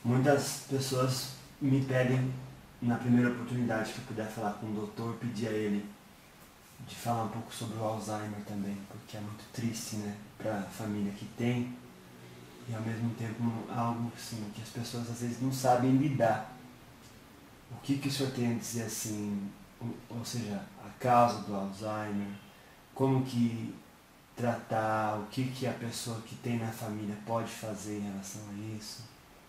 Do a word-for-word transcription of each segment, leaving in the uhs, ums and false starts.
Muitas pessoas me pedem, na primeira oportunidade que eu puder falar com o doutor, pedir a ele de falar um pouco sobre o Alzheimer também, porque é muito triste, né, para a família que tem, e ao mesmo tempo algo assim, que as pessoas às vezes não sabem lidar. O que, que o senhor tem a dizer assim, ou seja, a causa do Alzheimer, como que tratar, o que, que a pessoa que tem na família pode fazer em relação a isso?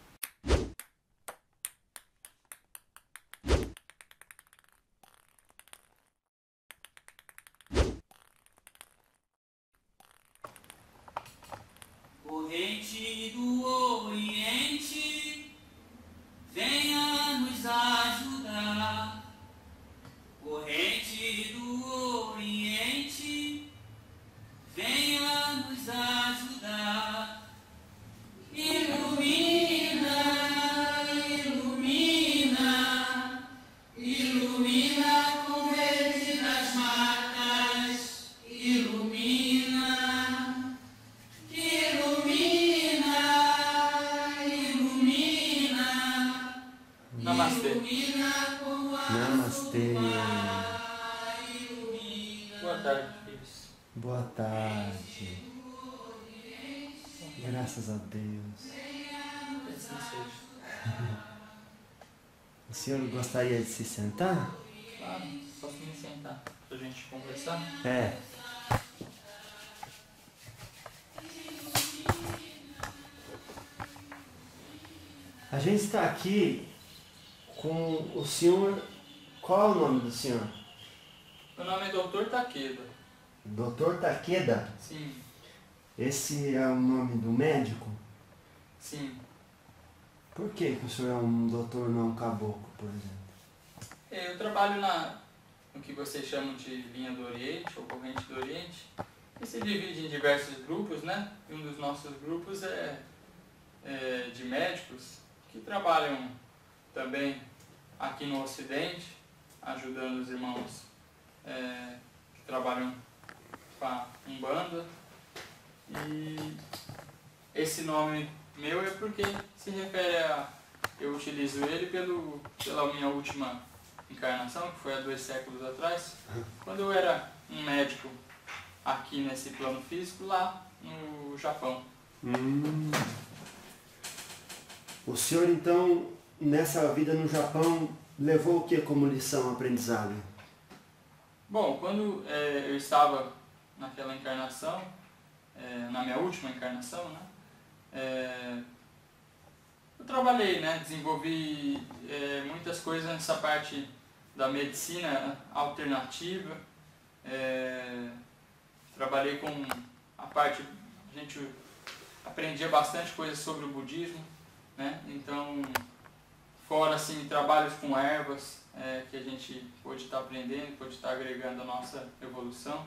Corrente do Oriente, venha nos ajudar. Corrente do Oriente, venha nos ajudar. Ilumina, ilumina, ilumina com verde das matas, ilumina. Namastê. Namastê. Boa tarde, filhos. Boa tarde. Graças a Deus. Assim seja. O senhor gostaria de se sentar? Claro, posso me sentar pra gente conversar? É. A gente está aqui com o senhor. Qual é o nome do senhor? Meu nome é doutor Takeda. doutor Takeda? Sim, Esse é o nome do médico? sim. Por que, que o senhor é um doutor, não um caboclo, por exemplo? Eu trabalho na, no que vocês chamam de linha do Oriente, ou corrente do Oriente, que se divide em diversos grupos, né? E um dos nossos grupos é, é de médicos que trabalham também aqui no Ocidente, ajudando os irmãos é, que trabalham com a Umbanda. E esse nome meu é porque se refere a... eu utilizo ele pelo, pela minha última encarnação, que foi há dois séculos atrás, quando eu era um médico aqui nesse plano físico, lá no Japão. Hum. O senhor, então, nessa vida no Japão, levou o que como lição, aprendizado? Bom, quando é, eu estava naquela encarnação, é, na minha última encarnação, né, é, eu trabalhei, né, desenvolvi é, muitas coisas nessa parte da medicina alternativa, é, trabalhei com a parte, a gente aprendia bastante coisas sobre o budismo, né, então, fora assim, trabalhos com ervas, é, que a gente pôde estar aprendendo, pôde estar agregando a nossa evolução,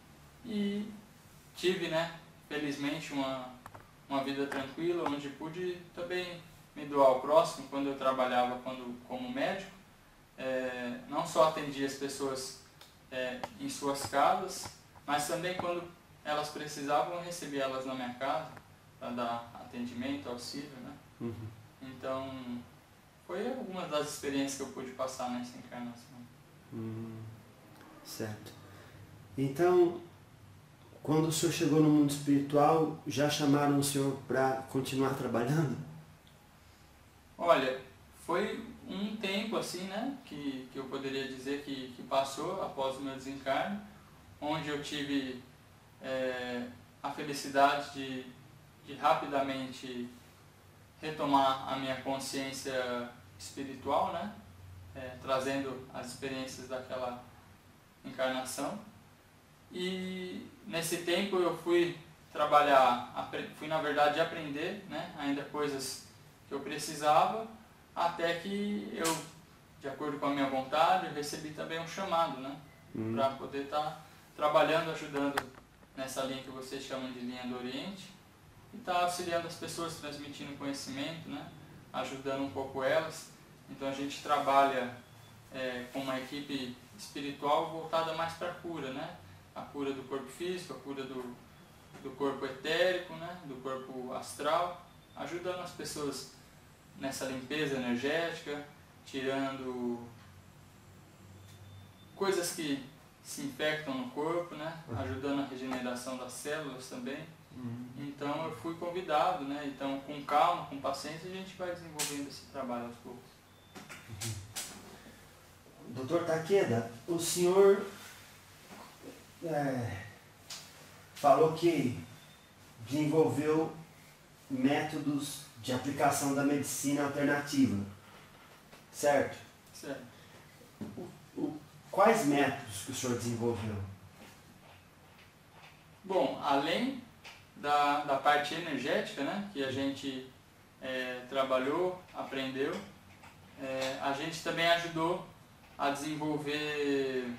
e tive, né, felizmente, uma, uma vida tranquila, onde pude também me doar ao próximo, quando eu trabalhava quando, como médico, é, não só atendia as pessoas é, em suas casas, mas também quando elas precisavam, eu recebia elas na minha casa, para dar atendimento, auxílio, né? Uhum. Então, foi alguma das experiências que eu pude passar nessa encarnação. Hum, certo. Então, quando o senhor chegou no mundo espiritual, já chamaram o senhor para continuar trabalhando? Olha, foi um tempo assim, né, que, que eu poderia dizer que, que passou após o meu desencarne, onde eu tive é, a felicidade de, de rapidamente retomar a minha consciência espiritual, né, é, trazendo as experiências daquela encarnação. E nesse tempo eu fui trabalhar, fui na verdade aprender, né, ainda coisas que eu precisava, até que eu, de acordo com a minha vontade, eu recebi também um chamado, né, Hum. para poder estar trabalhando, ajudando nessa linha que vocês chamam de linha do Oriente, e estar auxiliando as pessoas, transmitindo conhecimento, né, ajudando um pouco elas. Então a gente trabalha é, com uma equipe espiritual voltada mais para a cura, né, a cura do corpo físico, a cura do, do corpo etérico, né, do corpo astral, ajudando as pessoas nessa limpeza energética, tirando coisas que se infectam no corpo, né? Ajudando a regeneração das células também. Uhum. Então eu fui convidado, né? Então com calma, com paciência, a gente vai desenvolvendo esse trabalho aos poucos. Uhum. doutor Takeda, o senhor é, falou que desenvolveu métodos de aplicação da medicina alternativa, certo? Certo. O, o, quais métodos que o senhor desenvolveu? Bom, além da, da parte energética, né, que a gente é, trabalhou, aprendeu, é, a gente também ajudou a desenvolver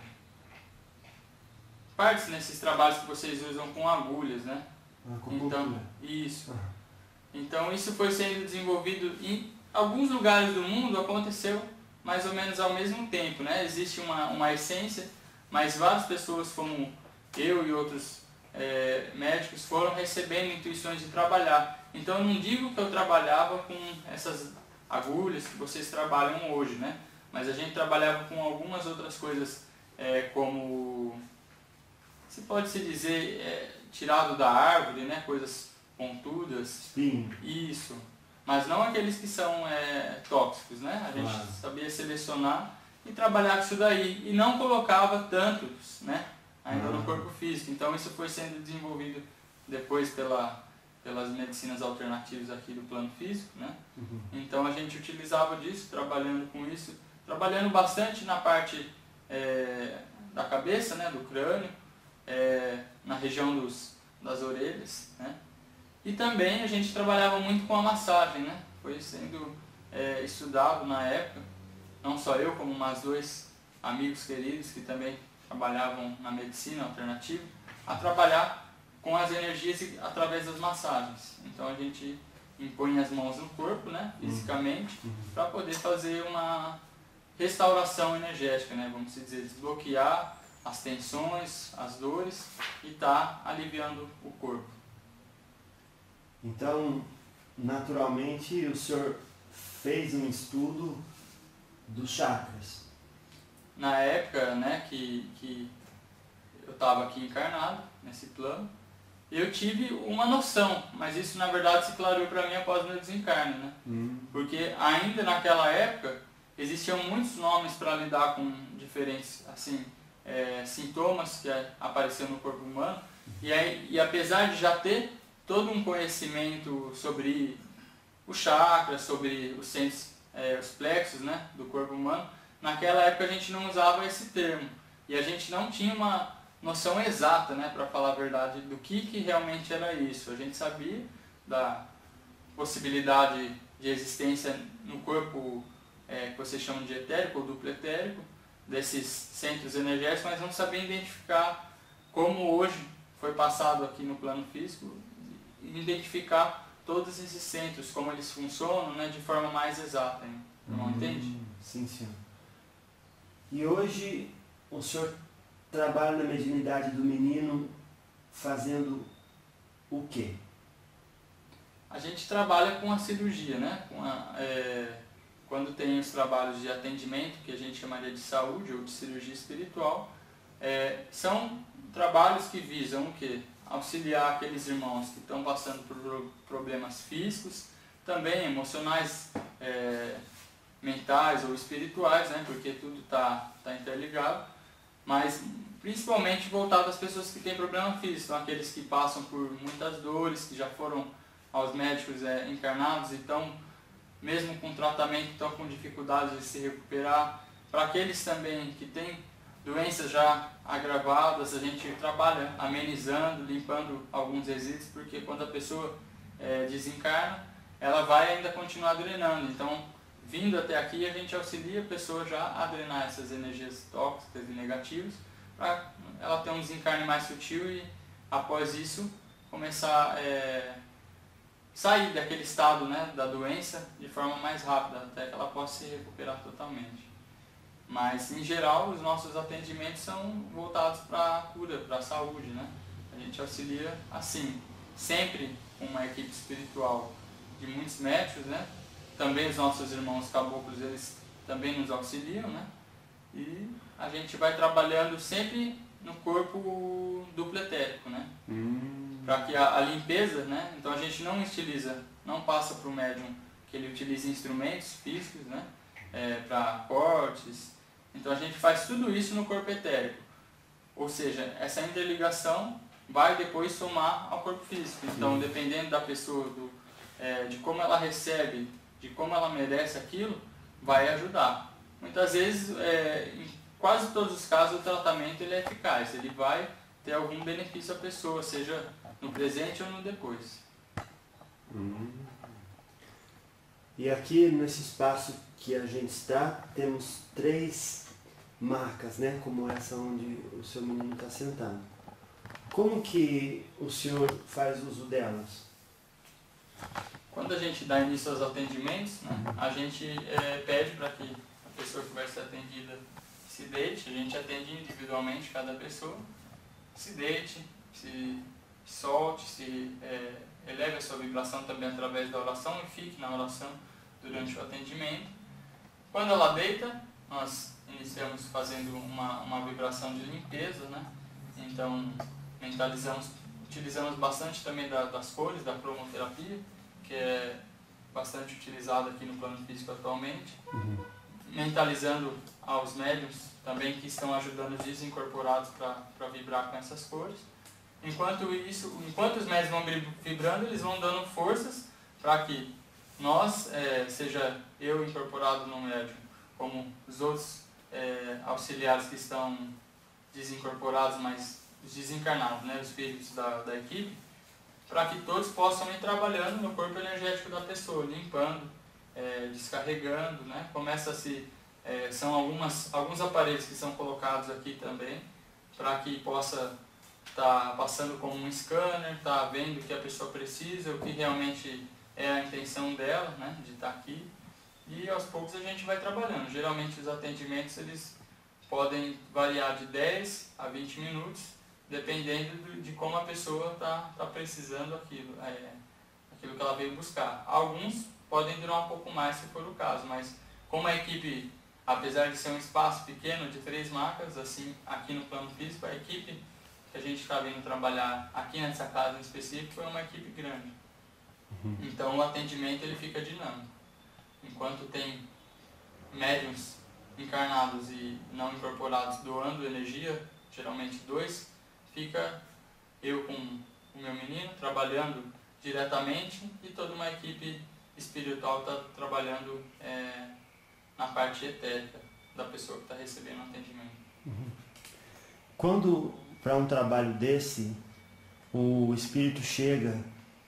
partes nesses trabalhos que vocês usam com agulhas, né? Então, isso. Então isso foi sendo desenvolvido em alguns lugares do mundo, aconteceu mais ou menos ao mesmo tempo, né? Existe uma, uma essência, mas várias pessoas como eu e outros é, médicos foram recebendo intuições de trabalhar. Então eu não digo que eu trabalhava com essas agulhas que vocês trabalham hoje, né? Mas a gente trabalhava com algumas outras coisas, é, como se pode se dizer, é, tirado da árvore, né? Coisas pontudas. Espinho. Isso. Mas não aqueles que são é, tóxicos, né? A gente Claro. sabia selecionar e trabalhar com isso daí. E não colocava tantos, né? Ainda Uhum. no corpo físico. Então isso foi sendo desenvolvido depois pela, pelas medicinas alternativas aqui do plano físico, né? Uhum. Então a gente utilizava disso, trabalhando com isso, trabalhando bastante na parte é, da cabeça, né? Do crânio, é, na região dos, das orelhas, né? E também a gente trabalhava muito com a massagem, né? Foi sendo é, estudado na época, não só eu, como mais dois amigos queridos que também trabalhavam na medicina alternativa, a trabalhar com as energias através das massagens. Então a gente impõe as mãos no corpo, né? Fisicamente, Uhum. para poder fazer uma restauração energética, né? Vamos dizer, desbloquear as tensões, as dores e tá aliviando o corpo. Então, naturalmente, o senhor fez um estudo dos chakras. Na época, né, que, que eu estava aqui encarnado, nesse plano, eu tive uma noção, mas isso na verdade se clareou para mim após o meu desencarne, né? Hum. Porque ainda naquela época existiam muitos nomes para lidar com diferentes assim, é, sintomas que apareciam no corpo humano, e, aí, e apesar de já ter todo um conhecimento sobre o chakra, sobre os centros, é, os plexos, né, do corpo humano, naquela época a gente não usava esse termo. E a gente não tinha uma noção exata, né, para falar a verdade, do que, que realmente era isso. A gente sabia da possibilidade de existência no corpo, é, que vocês chamam de etérico ou duplo etérico, desses centros energéticos, mas não sabia identificar como hoje foi passado aqui no plano físico, identificar todos esses centros, como eles funcionam, né, de forma mais exata. Hein? Não Hum, entende? Sim, senhor. E hoje o senhor trabalha na mediunidade do menino fazendo o quê? A gente trabalha com a cirurgia, né? Com a, é, quando tem os trabalhos de atendimento, que a gente chamaria de saúde ou de cirurgia espiritual, é, são trabalhos que visam o quê? Auxiliar aqueles irmãos que estão passando por problemas físicos, também emocionais, é, mentais ou espirituais, né? Porque tudo está tá interligado, mas principalmente voltado às pessoas que têm problema físico, são aqueles que passam por muitas dores, que já foram aos médicos é, encarnados e estão, mesmo com tratamento, estão com dificuldade de se recuperar. Para aqueles também que têm doenças já agravadas, a gente trabalha amenizando, limpando alguns resíduos, porque quando a pessoa é, desencarna, ela vai ainda continuar drenando. Então, vindo até aqui, a gente auxilia a pessoa já a drenar essas energias tóxicas e negativas, para ela ter um desencarne mais sutil e, após isso, começar a é, sair daquele estado, né, da doença de forma mais rápida, até que ela possa se recuperar totalmente. Mas, em geral, os nossos atendimentos são voltados para a cura, para a saúde, né? A gente auxilia assim, sempre com uma equipe espiritual de muitos médicos, né? também os nossos irmãos caboclos, eles também nos auxiliam, né? E a gente vai trabalhando sempre no corpo duplo etérico, né? Hum. Para que a, a limpeza, né? Então a gente não utiliza, não passa para o médium que ele utilize instrumentos físicos, né? É, para cortes. Então a gente faz tudo isso no corpo etérico. Ou seja, essa interligação vai depois somar ao corpo físico. Então, Sim. dependendo da pessoa, do, é, de como ela recebe, de como ela merece aquilo, vai ajudar. Muitas vezes, é, em quase todos os casos, o tratamento ele é eficaz. Ele vai ter algum benefício à pessoa, seja no presente ou no depois. Hum. E aqui nesse espaço que a gente está, temos três marcas, né? Como essa onde o seu menino está sentado. Como que o senhor faz uso delas? Quando a gente dá início aos atendimentos, né, a gente é, pede para que a pessoa que vai ser atendida se deite. A gente atende individualmente cada pessoa. Se deite, se solte, se é, eleve a sua vibração também através da oração e fique na oração durante o atendimento. Quando ela deita, nós iniciamos fazendo uma, uma vibração de limpeza, né? Então, mentalizamos, utilizamos bastante também da, das cores, da cromoterapia, que é bastante utilizada aqui no plano físico atualmente. Uhum. Mentalizando aos médiums também que estão ajudando os desincorporados para vibrar com essas cores. Enquanto isso, enquanto os médiums vão vibrando, eles vão dando forças para que nós, é, seja eu incorporado no médium, como os outros é, auxiliares que estão desincorporados, mas os desencarnados, né, os espíritos da, da equipe, para que todos possam ir trabalhando no corpo energético da pessoa, limpando, é, descarregando, né? Começa a se, é, são algumas, alguns aparelhos que são colocados aqui também, para que possa estar tá passando como um scanner, tá vendo o que a pessoa precisa, o que realmente é a intenção dela, né, de estar tá aqui. E aos poucos a gente vai trabalhando. Geralmente os atendimentos eles podem variar de dez a vinte minutos, dependendo de como a pessoa está tá precisando aquilo, é, aquilo que ela veio buscar. Alguns podem durar um pouco mais se for o caso, mas como a equipe, apesar de ser um espaço pequeno de três marcas, assim, aqui no plano físico, a equipe que a gente está vindo trabalhar aqui nessa casa em específico é uma equipe grande. Uhum. Então o atendimento ele fica dinâmico. Enquanto tem médiums encarnados e não incorporados doando energia, geralmente dois, fica eu com o meu menino trabalhando diretamente e toda uma equipe espiritual está trabalhando é, na parte etérica da pessoa que está recebendo o atendimento. Uhum. Quando para um trabalho desse o espírito chega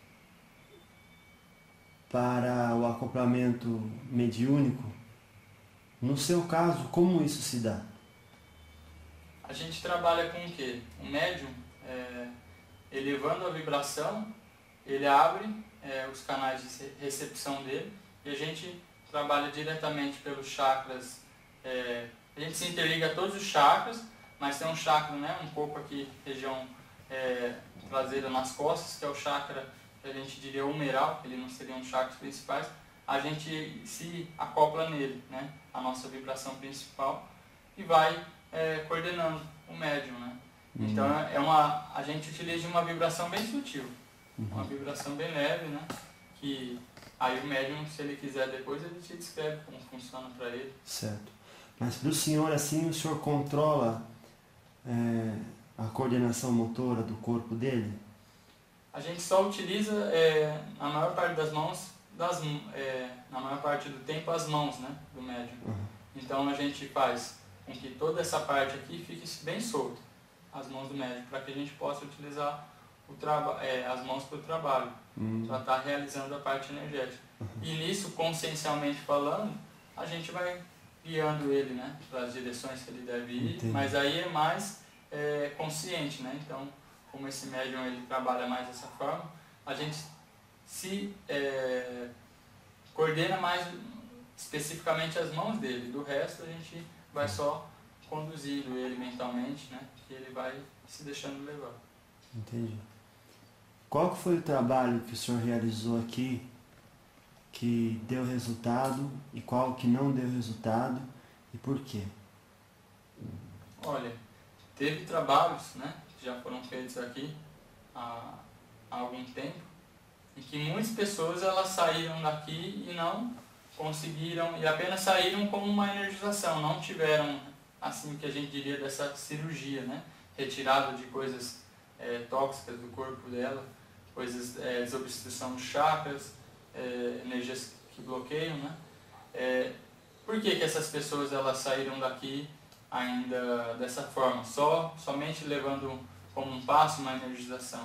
para o acoplamento mediúnico, no seu caso, como isso se dá? A gente trabalha com o quê? O médium, é, elevando a vibração, ele abre é, os canais de recepção dele e a gente trabalha diretamente pelos chakras. É, a gente se interliga a todos os chakras, mas tem um chakra, né, um pouco aqui, região é, traseira nas costas, que é o chakra que a gente diria humeral, ele não seria um chakras principais. A gente se acopla nele, né, a nossa vibração principal, e vai é, coordenando o médium, né? Uhum. Então é uma, a gente utiliza uma vibração bem sutil, uhum. uma vibração bem leve, né? Que aí o médium, se ele quiser depois, ele te descreve como funciona para ele. Certo. Mas para o senhor, assim, o senhor controla é, a coordenação motora do corpo dele? A gente só utiliza, é, na maior parte das mãos, das, é, na maior parte do tempo, as mãos, né, do médium. Uhum. Então a gente faz com que toda essa parte aqui fique bem solta, as mãos do médium, para que a gente possa utilizar o é, as mãos para o trabalho, uhum. para estar realizando a parte energética. Uhum. E nisso, consciencialmente falando, a gente vai guiando ele, né, para as direções que ele deve ir. Entendi. Mas aí é mais é, consciente, né? Então, como esse médium ele trabalha mais dessa forma, a gente se é, coordena mais especificamente as mãos dele. Do resto, a gente vai só conduzindo ele mentalmente, né? Que ele vai se deixando levar. Entendi. Qual que foi o trabalho que o senhor realizou aqui que deu resultado e qual que não deu resultado e por quê? Olha, teve trabalhos, né, que já foram feitos aqui há, há algum tempo, em que muitas pessoas elas saíram daqui e não conseguiram, e apenas saíram como uma energização, não tiveram, assim que a gente diria, dessa cirurgia, né, retirada de coisas é, tóxicas do corpo dela, coisas, é, desobstrução dos chakras, é, energias que bloqueiam, né. É, por que que essas pessoas elas saíram daqui ainda dessa forma, só, somente levando como um passo uma energização?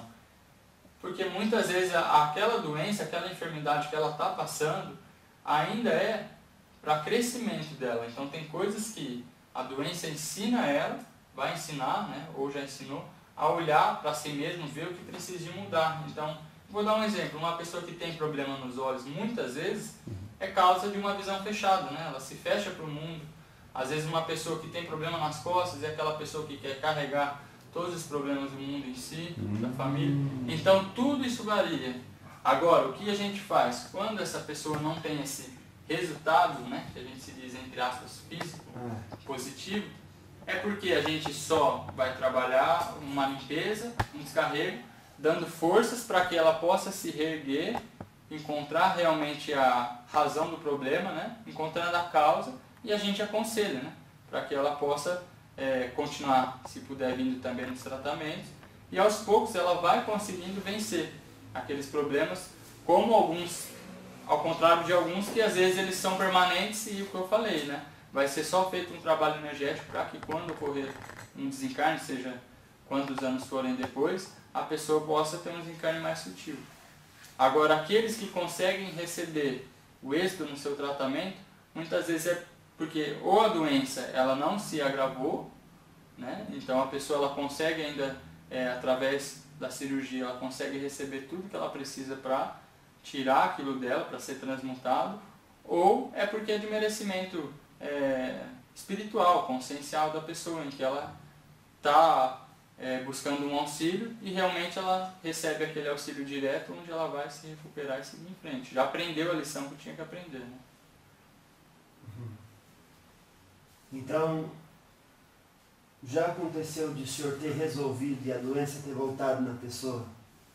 Porque muitas vezes aquela doença, aquela enfermidade que ela está passando, ainda é para crescimento dela. Então tem coisas que a doença ensina ela, vai ensinar, né, ou já ensinou, a olhar para si mesmo, ver o que precisa de mudar. Então, vou dar um exemplo, uma pessoa que tem problema nos olhos, muitas vezes, é causa de uma visão fechada, né? Ela se fecha para o mundo. Às vezes uma pessoa que tem problema nas costas é aquela pessoa que quer carregar todos os problemas do mundo em si, da família. Então tudo isso varia. Agora, o que a gente faz? Quando essa pessoa não tem esse resultado, né, que a gente se diz entre aspas físico, positivo, é porque a gente só vai trabalhar uma limpeza, um descarrego, dando forças para que ela possa se reerguer, encontrar realmente a razão do problema, né, encontrando a causa, e a gente aconselha, né, para que ela possa é, continuar, se puder, vindo também nos tratamentos, e aos poucos ela vai conseguindo vencer aqueles problemas, como alguns, ao contrário de alguns que às vezes eles são permanentes, e o que eu falei, né, vai ser só feito um trabalho energético para que quando ocorrer um desencarne, seja quantos anos forem depois, a pessoa possa ter um desencarne mais sutil. Agora, aqueles que conseguem receber o êxito no seu tratamento, muitas vezes é porque ou a doença ela não se agravou, né? Então a pessoa ela consegue ainda, é, através da cirurgia, ela consegue receber tudo que ela precisa para tirar aquilo dela, para ser transmutado, ou é porque é de merecimento é, espiritual, consciencial da pessoa, em que ela está é, buscando um auxílio e realmente ela recebe aquele auxílio direto, onde ela vai se recuperar e seguir em frente. Já aprendeu a lição que tinha que aprender, né? Então, já aconteceu de o senhor ter resolvido e a doença ter voltado na pessoa?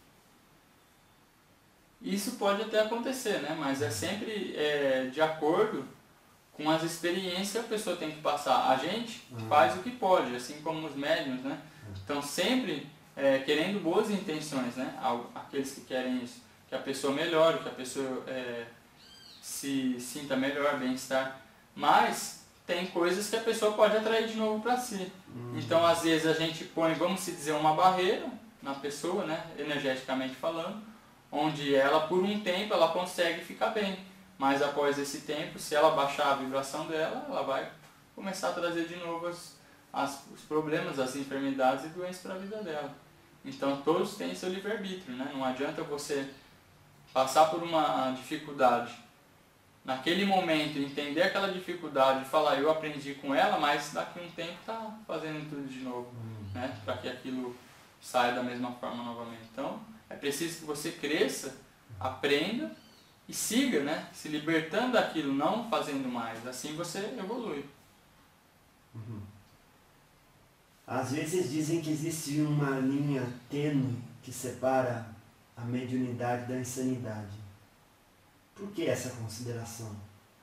Isso pode até acontecer, né? Mas é sempre é, de acordo com as experiências que a pessoa tem que passar. A gente uhum. faz o que pode, assim como os médiuns, né? Então sempre é, querendo boas intenções, né? Aqueles que querem isso, que a pessoa melhore, que a pessoa é, se sinta melhor, bem-estar. Mas tem coisas que a pessoa pode atrair de novo para si. Uhum. Então às vezes a gente põe, vamos se dizer, uma barreira na pessoa, né? Energeticamente falando, onde ela por um tempo ela consegue ficar bem. Mas após esse tempo, se ela baixar a vibração dela, ela vai começar a trazer de novo as, as, os problemas, as enfermidades e doenças para a vida dela. Então todos têm seu livre-arbítrio, né? Não adianta você passar por uma dificuldade, naquele momento entender aquela dificuldade e falar, eu aprendi com ela, mas daqui a um tempo está fazendo tudo de novo, uhum. né? Para que aquilo saia da mesma forma novamente. Então é preciso que você cresça, aprenda e siga, né? Se libertando daquilo, não fazendo mais. Assim você evolui. Uhum. Às vezes dizem que existe uma linha tênue que separa a mediunidade da insanidade. Por que essa consideração?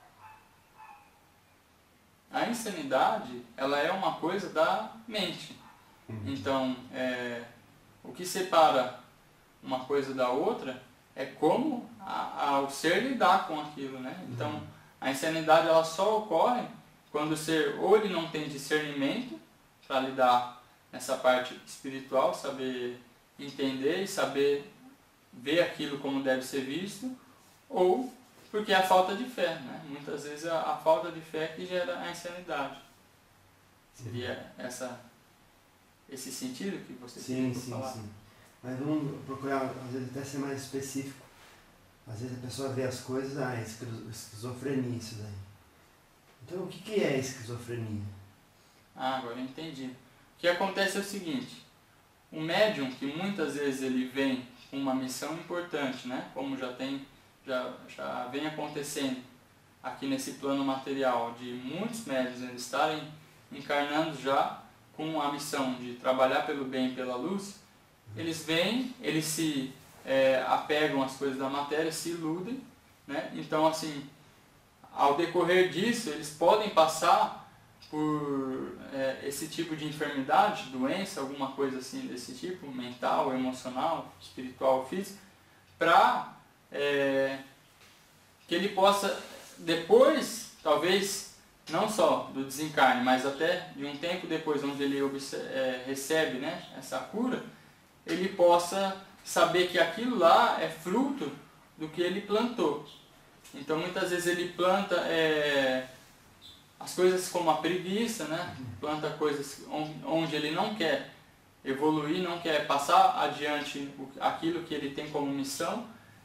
A insanidade, ela é uma coisa da mente. Uhum. Então, é, o que separa uma coisa da outra é como a, a, o ser lidar com aquilo, né? Então, uhum. a insanidade ela só ocorre quando o ser ou ele não tem discernimento para lidar nessa parte espiritual, saber entender e saber ver aquilo como deve ser visto, ou porque é a falta de fé, né? Muitas vezes a, a falta de fé que gera a insanidade. Seria essa, esse sentido que você sim, queria sim, falar? Sim, sim. Mas vamos procurar, às vezes, até ser mais específico. Às vezes a pessoa vê as coisas, ah, é esquizofrenia isso daí. Então o que, que é esquizofrenia? Ah, agora eu entendi. O que acontece é o seguinte, o médium, que muitas vezes ele vem com uma missão importante, né? Como já tem, já, já vem acontecendo aqui nesse plano material, de muitos médiuns eles estarem encarnando já com a missão de trabalhar pelo bem e pela luz, eles vêm, eles se é, apegam às coisas da matéria, se iludem, né? Então, assim, ao decorrer disso, eles podem passar por é, esse tipo de enfermidade, doença, alguma coisa assim desse tipo, mental, emocional, espiritual, física, para é, que ele possa, depois, talvez, não só do desencarne, mas até de um tempo depois, onde ele observe, é, recebe, né, essa cura, ele possa saber que aquilo lá é fruto do que ele plantou. Então, muitas vezes ele planta é, as coisas como a preguiça, né? Planta coisas onde ele não quer evoluir, não quer passar adiante aquilo que ele tem como missão,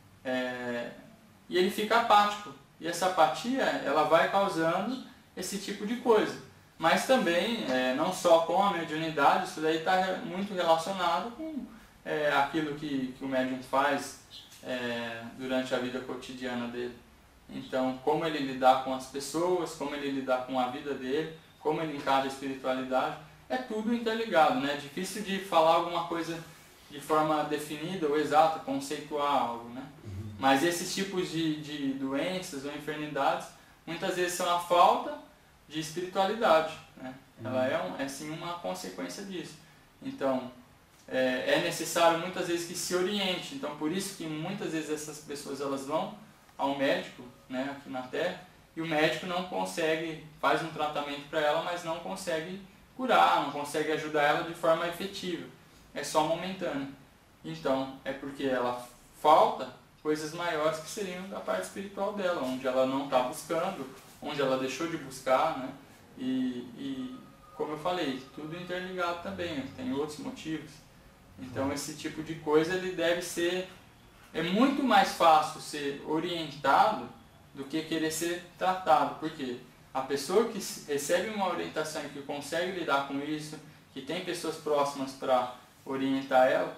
é, e ele fica apático. E essa apatia, ela vai causando esse tipo de coisa. Mas também, é, não só com a mediunidade, isso daí está muito relacionado com é, aquilo que, que o médium faz é, durante a vida cotidiana dele. Então, como ele lidar com as pessoas, como ele lidar com a vida dele, como ele encara a espiritualidade, é tudo interligado, né? É difícil de falar alguma coisa de forma definida ou exata, conceituar algo, né? Uhum. Mas esses tipos de, de doenças ou enfermidades, muitas vezes são a falta de espiritualidade, né? Uhum. Ela é, um, é sim uma consequência disso. Então, é, é necessário muitas vezes que se oriente. Então, por isso que muitas vezes essas pessoas elas vão ao médico, né, aqui na Terra, e o médico não consegue, faz um tratamento para ela, mas não consegue curar, não consegue ajudar ela de forma efetiva. É só momentâneo. Então, é porque ela falta coisas maiores que seriam da parte espiritual dela, onde ela não está buscando, onde ela deixou de buscar, né? E, e, como eu falei, tudo interligado também, tem outros motivos. Então, esse tipo de coisa ele deve ser... É muito mais fácil ser orientado do que querer ser tratado, porque a pessoa que recebe uma orientação e que consegue lidar com isso, que tem pessoas próximas para orientar ela,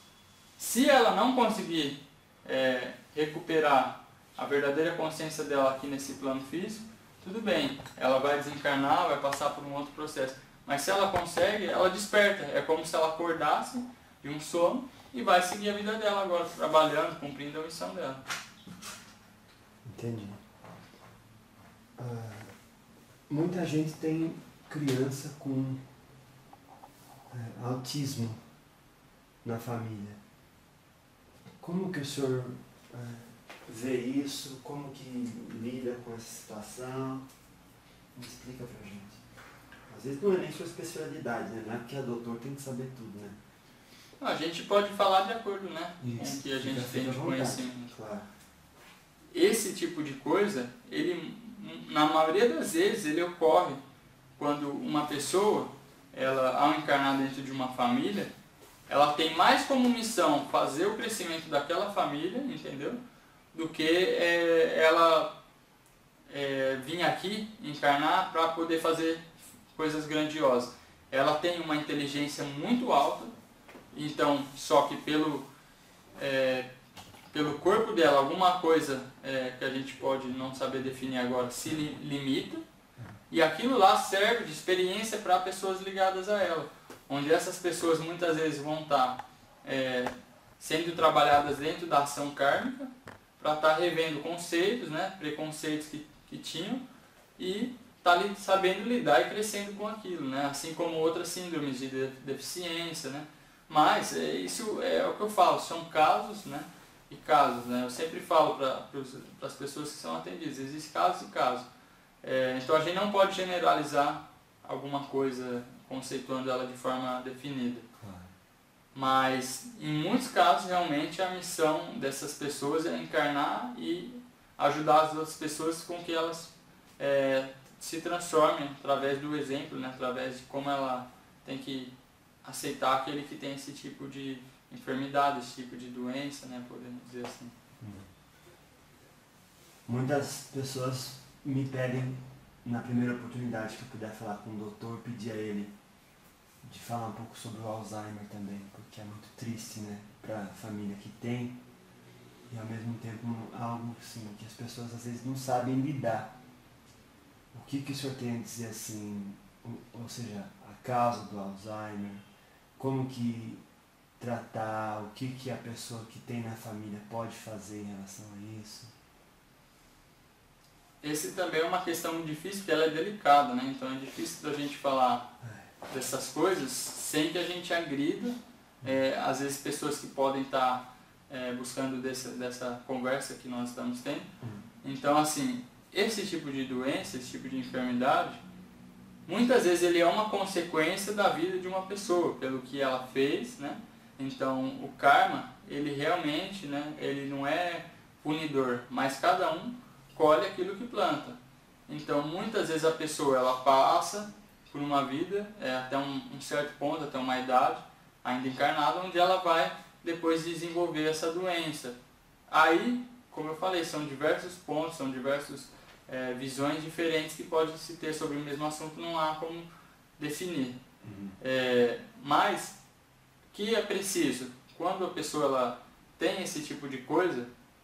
se ela não conseguir é, recuperar a verdadeira consciência dela aqui nesse plano físico, tudo bem, ela vai desencarnar, vai passar por um outro processo. Mas se ela consegue, ela desperta, é como se ela acordasse de um sono e vai seguir a vida dela agora, trabalhando, cumprindo a missão dela. Entendi. Ah, muita gente tem criança com é, autismo na família. Como que o senhor é, vê isso? Como que lida com essa situação? Me explica pra gente. Às vezes não é nem sua especialidade, né? Não é porque é doutor, tem que saber tudo, né? A gente pode falar de acordo, né, Isso, com o que a gente tem de vontade, conhecimento. claro. Esse tipo de coisa, ele, na maioria das vezes, ele ocorre quando uma pessoa, ela, ao encarnar dentro de uma família, ela tem mais como missão fazer o crescimento daquela família, entendeu? Do que é, ela é, vir aqui encarnar para poder fazer coisas grandiosas. Ela tem uma inteligência muito alta. Então, só que pelo, é, pelo corpo dela, alguma coisa é, que a gente pode não saber definir agora se li, limita, e aquilo lá serve de experiência para pessoas ligadas a ela, onde essas pessoas muitas vezes vão estar é, sendo trabalhadas dentro da ação kármica, para estar revendo conceitos, né, preconceitos que, que tinham, e estar tá sabendo lidar e crescendo com aquilo, né, assim como outras síndromes de deficiência, né. Mas é, isso é o que eu falo, são casos, né, e casos, né? Eu sempre falo para as pessoas que são atendidas, existem casos e casos. É, então a gente não pode generalizar alguma coisa conceituando ela de forma definida. Claro. Mas em muitos casos realmente a missão dessas pessoas é encarnar e ajudar as outras pessoas com que elas é, se transformem através do exemplo, né, através de como ela tem que aceitar aquele que tem esse tipo de enfermidade, esse tipo de doença, né, podemos dizer assim. Muitas pessoas me pedem, na primeira oportunidade que eu puder falar com o doutor, pedir a ele de falar um pouco sobre o Alzheimer também, porque é muito triste, né, para a família que tem. e ao mesmo tempo algo assim, que as pessoas às vezes não sabem lidar. O que, que o senhor tem a dizer assim, ou seja, a causa do Alzheimer, como que tratar, o que, que a pessoa que tem na família pode fazer em relação a isso? Esse também é uma questão difícil, porque ela é delicada, né? Então é difícil da gente falar dessas coisas sem que a gente agrida, é, às vezes, pessoas que podem estar é, buscando dessa, dessa conversa que nós estamos tendo. Então, assim, esse tipo de doença, esse tipo de enfermidade, muitas vezes ele é uma consequência da vida de uma pessoa, pelo que ela fez, né? Então, o karma, ele realmente, né, ele não é punidor, mas cada um colhe aquilo que planta. Então, muitas vezes a pessoa ela passa por uma vida, é, até um, um certo ponto, até uma idade, ainda encarnada, onde ela vai depois desenvolver essa doença. Aí, como eu falei, são diversos pontos, são diversas é, visões diferentes que pode se ter sobre o mesmo assunto, não há como definir. Uhum. É, mas, o que é preciso? Quando a pessoa ela tem esse tipo de coisa,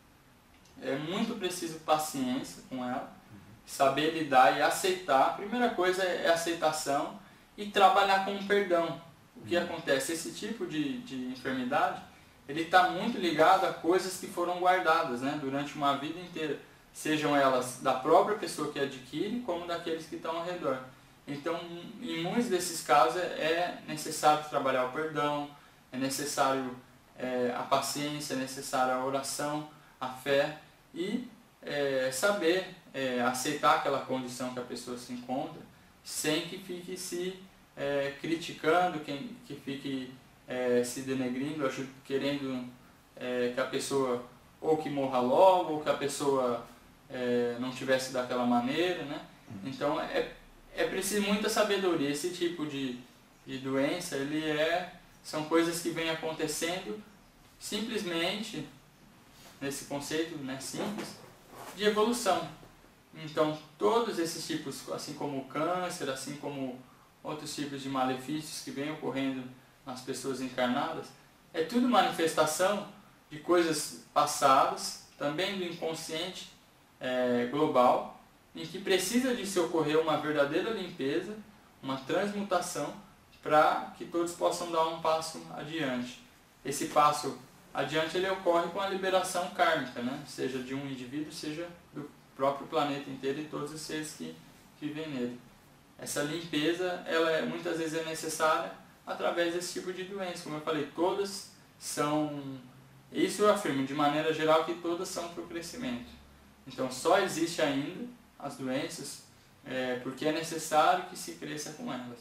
é muito preciso paciência com ela, saber lidar e aceitar. A primeira coisa é a aceitação e trabalhar com o perdão. O que acontece? Esse tipo de, de enfermidade, ele está muito ligado a coisas que foram guardadas, né, durante uma vida inteira. Sejam elas da própria pessoa que adquire, como daqueles que estão ao redor. Então, em muitos desses casos, é necessário trabalhar o perdão, é necessário é, a paciência, é necessário a oração, a fé e é, saber é, aceitar aquela condição que a pessoa se encontra, sem que fique se é, criticando, que, que fique é, se denegrindo, querendo é, que a pessoa ou que morra logo, ou que a pessoa é, não tivesse daquela maneira, né? Então é, é preciso muita sabedoria. Esse tipo de, de doença, ele é, são coisas que vêm acontecendo simplesmente, nesse conceito, né, simples, de evolução. Então, todos esses tipos, assim como o câncer, assim como outros tipos de malefícios que vêm ocorrendo nas pessoas encarnadas, é tudo manifestação de coisas passadas, também do inconsciente é, global, em que precisa de se ocorrer uma verdadeira limpeza, uma transmutação, para que todos possam dar um passo adiante. Esse passo adiante ele ocorre com a liberação kármica, né? Seja de um indivíduo, seja do próprio planeta inteiro e todos os seres que vivem nele. Essa limpeza, ela é, muitas vezes é necessária através desse tipo de doença. Como eu falei, todas são, isso eu afirmo de maneira geral, que todas são para o crescimento. Então só existe ainda as doenças é, porque é necessário que se cresça com elas.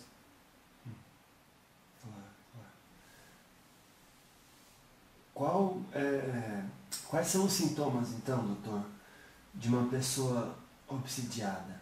Qual, é, quais são os sintomas, então, doutor, de uma pessoa obsidiada?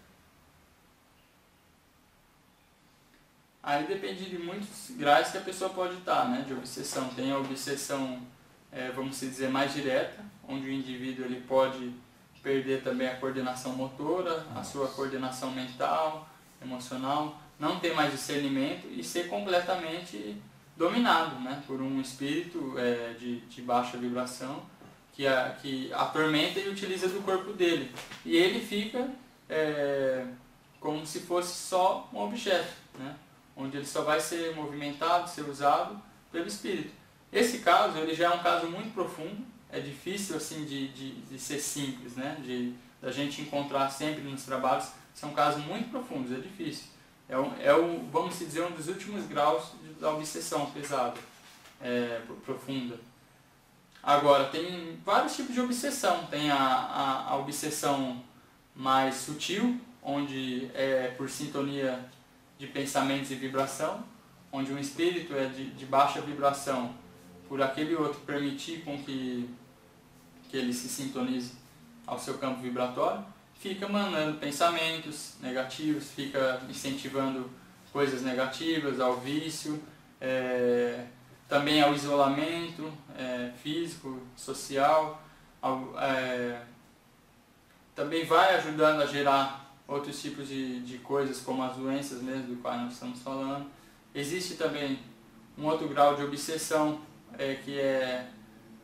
Aí depende de muitos graus que a pessoa pode estar, né, de obsessão. Tem a obsessão, é, vamos dizer, mais direta, onde o indivíduo ele pode perder também a coordenação motora, a sua coordenação mental, emocional, não ter mais discernimento e ser completamente dominado, né, por um espírito é, de, de baixa vibração que, a, que atormenta e utiliza do corpo dele. E ele fica é, como se fosse só um objeto, né, onde ele só vai ser movimentado, ser usado pelo espírito. Esse caso ele já é um caso muito profundo, é difícil assim de, de, de ser simples, né, de da gente encontrar sempre nos trabalhos, são casos muito profundos, é difícil. É o, é o, vamos dizer, um dos últimos graus da obsessão pesada, é, profunda. Agora, tem vários tipos de obsessão. Tem a, a, a obsessão mais sutil, onde é por sintonia de pensamentos e vibração, onde um espírito é de, de baixa vibração, por aquele outro permitir com que, que ele se sintonize ao seu campo vibratório, fica mandando pensamentos negativos, fica incentivando coisas negativas, ao vício, é, também ao isolamento é, físico, social, ao, é, também vai ajudando a gerar outros tipos de, de coisas, como as doenças mesmo, do qual nós estamos falando. Existe também um outro grau de obsessão, é, que é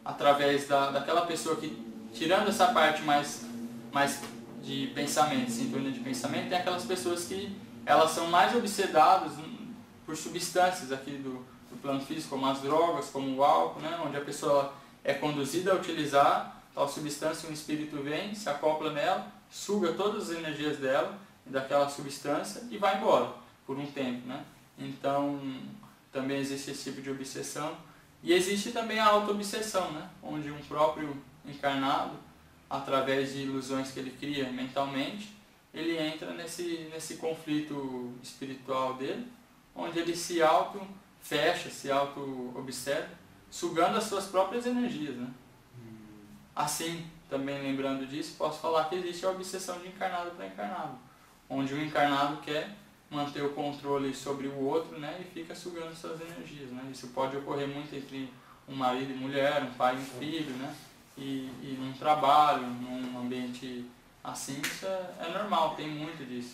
através da, daquela pessoa que, tirando essa parte mais, mais de pensamento, sintonia de pensamento, tem aquelas pessoas que elas são mais obsedadas por substâncias aqui do, do plano físico, como as drogas, como o álcool, né? Onde a pessoa é conduzida a utilizar tal substância, um espírito vem, se acopla nela, suga todas as energias dela, daquela substância e vai embora por um tempo, né? Então, também existe esse tipo de obsessão. E existe também a auto-obsessão, né? Onde um próprio encarnado, através de ilusões que ele cria mentalmente, ele entra nesse, nesse conflito espiritual dele, onde ele se auto-fecha, se auto-observa, sugando as suas próprias energias, né? Assim, também lembrando disso, posso falar que existe a obsessão de encarnado para encarnado, onde o encarnado quer manter o controle sobre o outro, né, e fica sugando suas energias, né? Isso pode ocorrer muito entre um marido e mulher, um pai e um filho, né? E, e num trabalho, num ambiente assim, isso é, é normal, tem muito disso.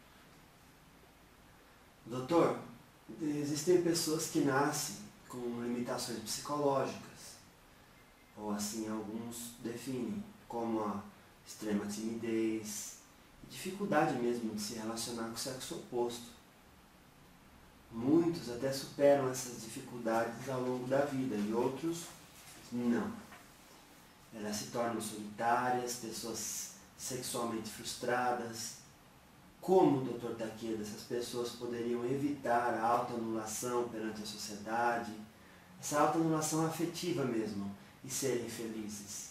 Doutor, existem pessoas que nascem com limitações psicológicas, ou assim alguns definem, como a extrema timidez, dificuldade mesmo de se relacionar com o sexo oposto. Muitos até superam essas dificuldades ao longo da vida e outros não. Elas se tornam solitárias, pessoas sexualmente frustradas. Como, doutor Takeda, essas pessoas poderiam evitar a autoanulação perante a sociedade, essa autoanulação afetiva mesmo, e serem felizes?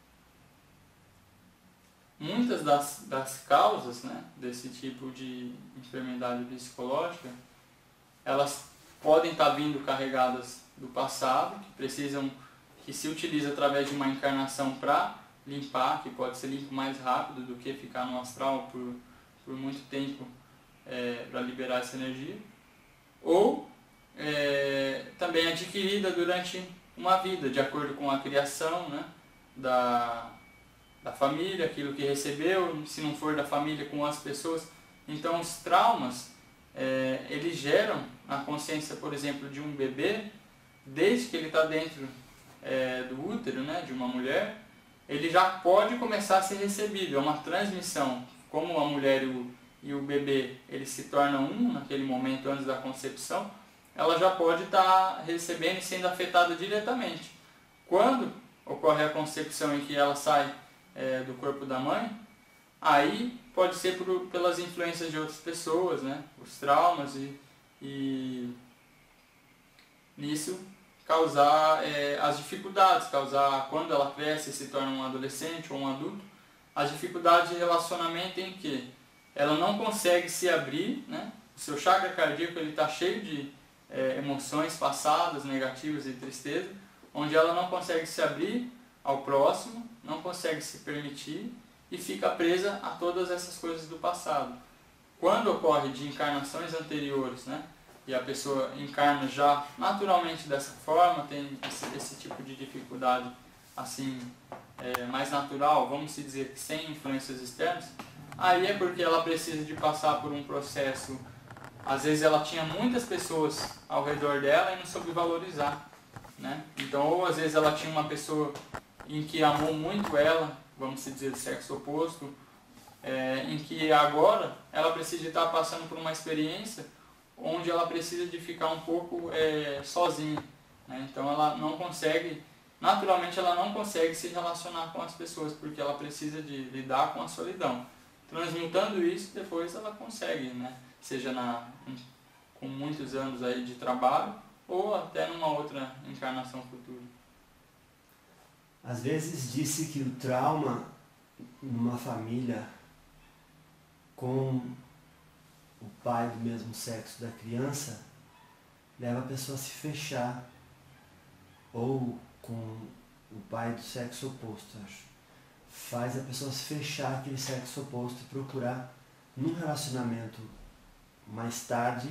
Muitas das, das causas, né, desse tipo de enfermidade psicológica, elas podem estar vindo carregadas do passado, que precisam, que se utiliza através de uma encarnação para limpar, que pode ser limpo mais rápido do que ficar no astral por, por muito tempo é, para liberar essa energia, ou é, também adquirida durante uma vida, de acordo com a criação, né, da da família, aquilo que recebeu, se não for da família, com as pessoas. Então os traumas, é, eles geram na consciência, por exemplo, de um bebê, desde que ele está dentro é, do útero, né, de uma mulher, ele já pode começar a ser recebido, é uma transmissão. Como a mulher e o, e o bebê, eles se tornam um naquele momento antes da concepção, ela já pode estar tá recebendo e sendo afetada diretamente. Quando ocorre a concepção em que ela sai É, do corpo da mãe, aí pode ser por, pelas influências de outras pessoas, né? Os traumas e, e nisso causar é, as dificuldades, causar quando ela cresce e se torna um adolescente ou um adulto, as dificuldades de relacionamento em que ela não consegue se abrir, né? O seu chakra cardíaco está cheio de é, emoções passadas, negativas e tristeza, onde ela não consegue se abrir ao próximo, não consegue se permitir e fica presa a todas essas coisas do passado. Quando ocorre de encarnações anteriores, né, e a pessoa encarna já naturalmente dessa forma, tem esse, esse tipo de dificuldade assim, é, mais natural, vamos dizer que sem influências externas, aí é porque ela precisa de passar por um processo. Às vezes ela tinha muitas pessoas ao redor dela e não soube valorizar, né? Então, ou às vezes ela tinha uma pessoa em que amou muito ela, vamos dizer, do sexo oposto, é, em que agora ela precisa estar passando por uma experiência onde ela precisa de ficar um pouco é, sozinha, né? Então ela não consegue, naturalmente ela não consegue se relacionar com as pessoas, porque ela precisa de lidar com a solidão. Transmutando isso, depois ela consegue, né? Seja na, com muitos anos aí de trabalho, ou até numa outra encarnação futura. Às vezes disse que o trauma numa família com o pai do mesmo sexo da criança leva a pessoa a se fechar, ou com o pai do sexo oposto, acho. Faz a pessoa se fechar aquele sexo oposto e procurar num relacionamento mais tarde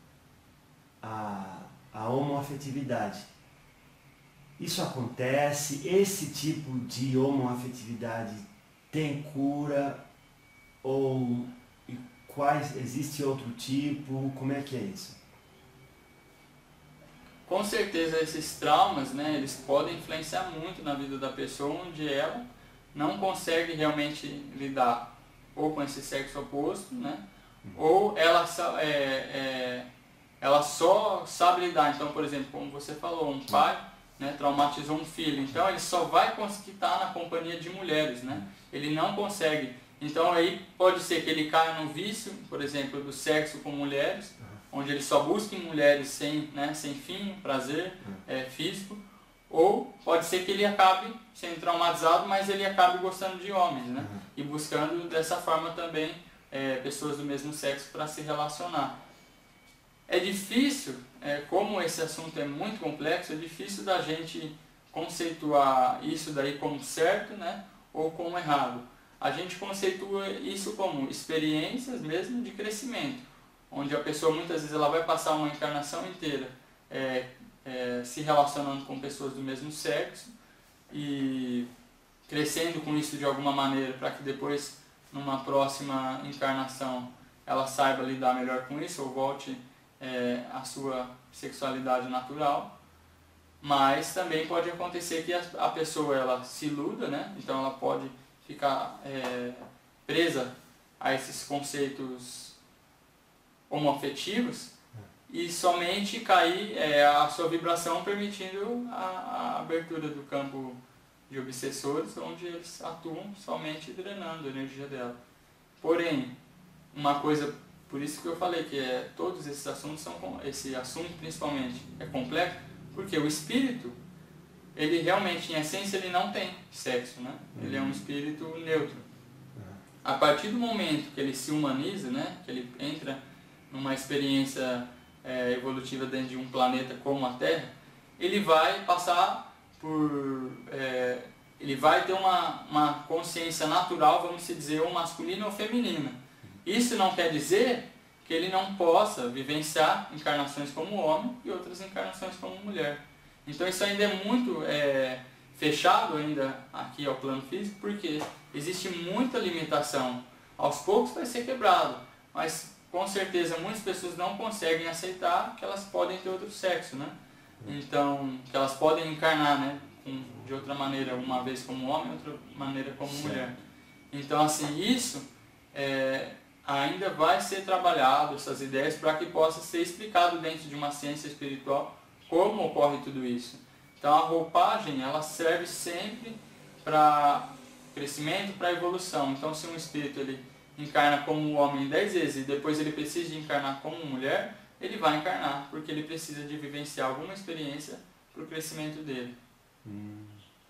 a, a homoafetividade. Isso acontece? Esse tipo de homoafetividade tem cura? Ou quais, existe outro tipo? Como é que é isso? com certeza esses traumas, né, eles podem influenciar muito na vida da pessoa, onde ela não consegue realmente lidar ou com esse sexo oposto, né, ou ela, é, é, ela só sabe lidar. Então, por exemplo, como você falou, um pai, né, traumatizou um filho, então ele só vai conseguir estar na companhia de mulheres, né, ele não consegue. Então aí pode ser que ele caia no vício, por exemplo, do sexo com mulheres, onde ele só busca em mulheres sem, né, sem fim, prazer é, físico, ou pode ser que ele acabe sendo traumatizado, mas ele acabe gostando de homens, né, e buscando dessa forma também é, pessoas do mesmo sexo para se relacionar. É difícil, é, como esse assunto é muito complexo, é difícil da gente conceituar isso daí como certo, né, ou como errado. A gente conceitua isso como experiências mesmo de crescimento, onde a pessoa muitas vezes ela vai passar uma encarnação inteira é, é, se relacionando com pessoas do mesmo sexo e crescendo com isso de alguma maneira para que depois, numa próxima encarnação, ela saiba lidar melhor com isso ou volte é, à sua sexualidade natural. Mas também pode acontecer que a, a pessoa ela se iluda, né? Então ela pode ficar é, presa a esses conceitos homoafetivos e somente cair é, a sua vibração, permitindo a, a abertura do campo de obsessores, onde eles atuam somente drenando a energia dela. Porém, uma coisa, por isso que eu falei que é, todos esses assuntos são, esse assunto principalmente é complexo, porque o espírito, ele realmente, em essência, ele não tem sexo, né? Ele é um espírito neutro. A partir do momento que ele se humaniza, né, que ele entra numa experiência é, evolutiva dentro de um planeta como a Terra, ele vai passar por... É, ele vai ter uma, uma consciência natural, vamos dizer, ou masculina ou feminina. Isso não quer dizer que ele não possa vivenciar encarnações como homem e outras encarnações como mulher. Então isso ainda é muito é, fechado ainda aqui ao plano físico, porque existe muita limitação. Aos poucos vai ser quebrado, mas com certeza muitas pessoas não conseguem aceitar que elas podem ter outro sexo, né? Então, que elas podem encarnar, né, de outra maneira, uma vez como homem, outra maneira como mulher. Então, assim, isso é, ainda vai ser trabalhado, essas ideias, para que possa ser explicado dentro de uma ciência espiritual como ocorre tudo isso. Então, a roupagem, ela serve sempre para crescimento, para evolução. Então, se um espírito ele encarna como homem dez vezes e depois ele precisa de encarnar como mulher, ele vai encarnar, porque ele precisa de vivenciar alguma experiência para o crescimento dele. Hum.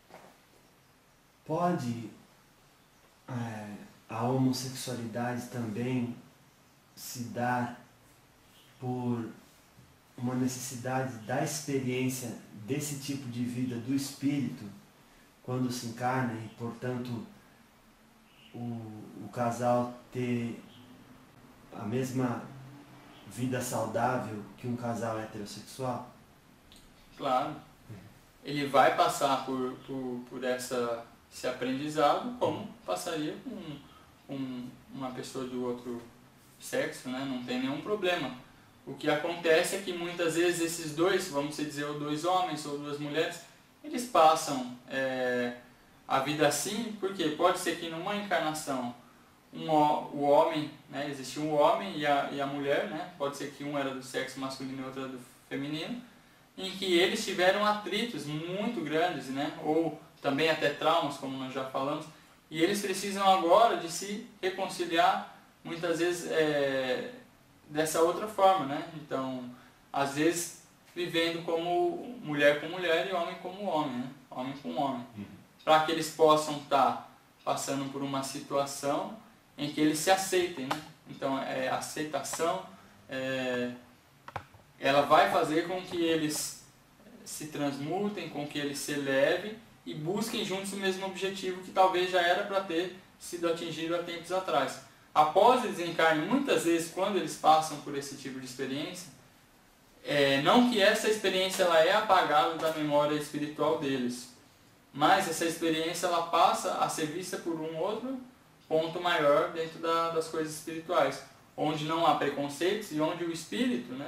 Pode é, a homossexualidade também se dar por uma necessidade da experiência desse tipo de vida do espírito quando se encarna e, portanto, o, o casal ter a mesma vida saudável que um casal heterossexual? Claro. Ele vai passar por, por, por essa, esse aprendizado como passaria com, com uma pessoa do outro sexo, né? Não tem nenhum problema. O que acontece é que muitas vezes esses dois, vamos dizer, ou dois homens ou duas mulheres, eles passam é, a vida assim, porque pode ser que numa encarnação um, o homem, né, existia um homem e a, e a mulher, né, pode ser que um era do sexo masculino e outro era do feminino, em que eles tiveram atritos muito grandes, né, ou também até traumas, como nós já falamos, e eles precisam agora de se reconciliar, muitas vezes é, dessa outra forma, né? Então, às vezes vivendo como mulher com mulher e homem como homem, né? Homem com homem, uhum. Para que eles possam estar passando por uma situação em que eles se aceitem, né? Então, é, a aceitação, é, ela vai fazer com que eles se transmutem, com que eles se elevem e busquem juntos o mesmo objetivo que talvez já era para ter sido atingido há tempos atrás. Após eles encarnem, muitas vezes, quando eles passam por esse tipo de experiência, é, não que essa experiência ela é apagada da memória espiritual deles, mas essa experiência ela passa a ser vista por um outro ponto maior dentro da, das coisas espirituais, onde não há preconceitos e onde o espírito, né,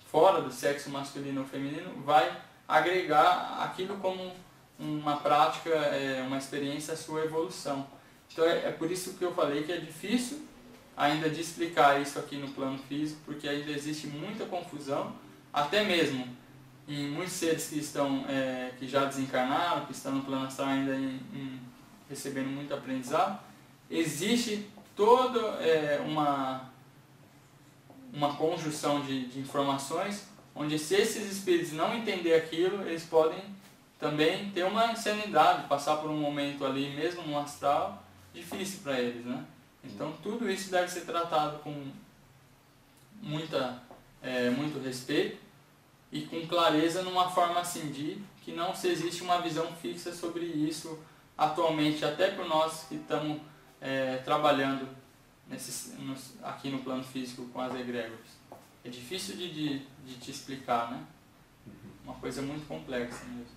fora do sexo masculino ou feminino, vai agregar aquilo como uma prática, é, uma experiência à sua evolução. Então é, é por isso que eu falei que é difícil ainda de explicar isso aqui no plano físico, porque ainda existe muita confusão, até mesmo em muitos seres que estão, é, que já desencarnaram, que estão no plano astral ainda em, em, recebendo muito aprendizado, existe toda é, uma, uma conjunção de, de informações, onde se esses espíritos não entender aquilo, eles podem também ter uma insanidade, passar por um momento ali, mesmo no astral, difícil para eles, né? Então tudo isso deve ser tratado com muita, é, muito respeito e com clareza, numa forma assim de que não se existe uma visão fixa sobre isso atualmente, até por nós que estamos é, trabalhando nesse, nos, aqui no plano físico com as egrégoras. É difícil de, de, de te explicar, né? Uma coisa muito complexa mesmo.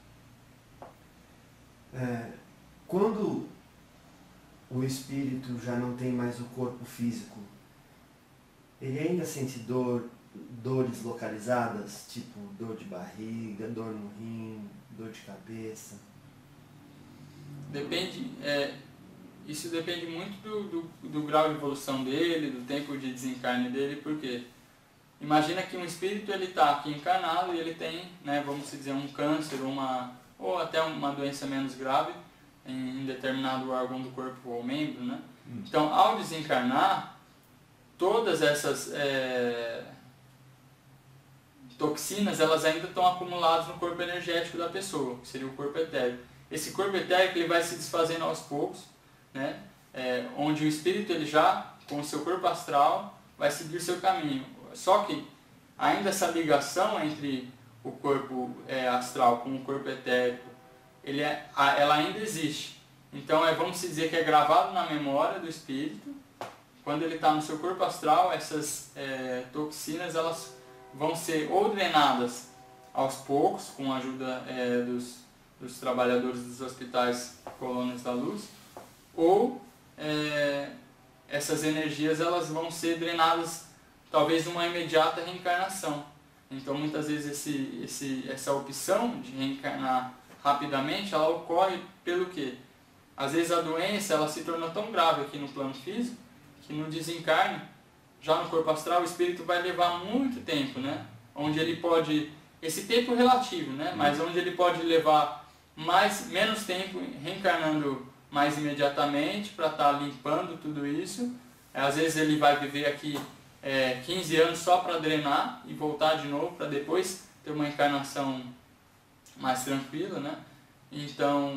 É, quando o espírito já não tem mais o corpo físico, ele ainda sente dor, dores localizadas, tipo dor de barriga, dor no rim, dor de cabeça? Depende, é, isso depende muito do, do, do grau de evolução dele, do tempo de desencarne dele, porque imagina que um espírito ele está aqui encarnado e ele tem, né, vamos dizer, um câncer, uma, ou até uma doença menos grave em determinado órgão do corpo ou membro, né? Hum. Então, ao desencarnar, todas essas é, toxinas, elas ainda estão acumuladas no corpo energético da pessoa, que seria o corpo etérico. Esse corpo etérico ele vai se desfazendo aos poucos, né? É, onde o espírito ele já, com o seu corpo astral, vai seguir seu caminho. Só que ainda essa ligação entre o corpo é, astral com o corpo etérico, ele é, ela ainda existe. Então é, vamos dizer que é gravado na memória do espírito. Quando ele está no seu corpo astral, essas é, toxinas elas vão ser ou drenadas aos poucos, com a ajuda é, dos, dos trabalhadores dos hospitais Colônias da Luz, ou é, essas energias elas vão ser drenadas talvez numa imediata reencarnação. Então muitas vezes esse, esse, essa opção de reencarnar rapidamente, ela ocorre pelo quê? Às vezes a doença ela se tornou tão grave aqui no plano físico, que no desencarne, já no corpo astral, o espírito vai levar muito tempo, né? Onde ele pode, esse tempo relativo, né? Mas onde ele pode levar mais, menos tempo reencarnando mais imediatamente para estar limpando tudo isso. Às vezes ele vai viver aqui é, quinze anos só para drenar e voltar de novo para depois ter uma encarnação mais tranquila, né? Então,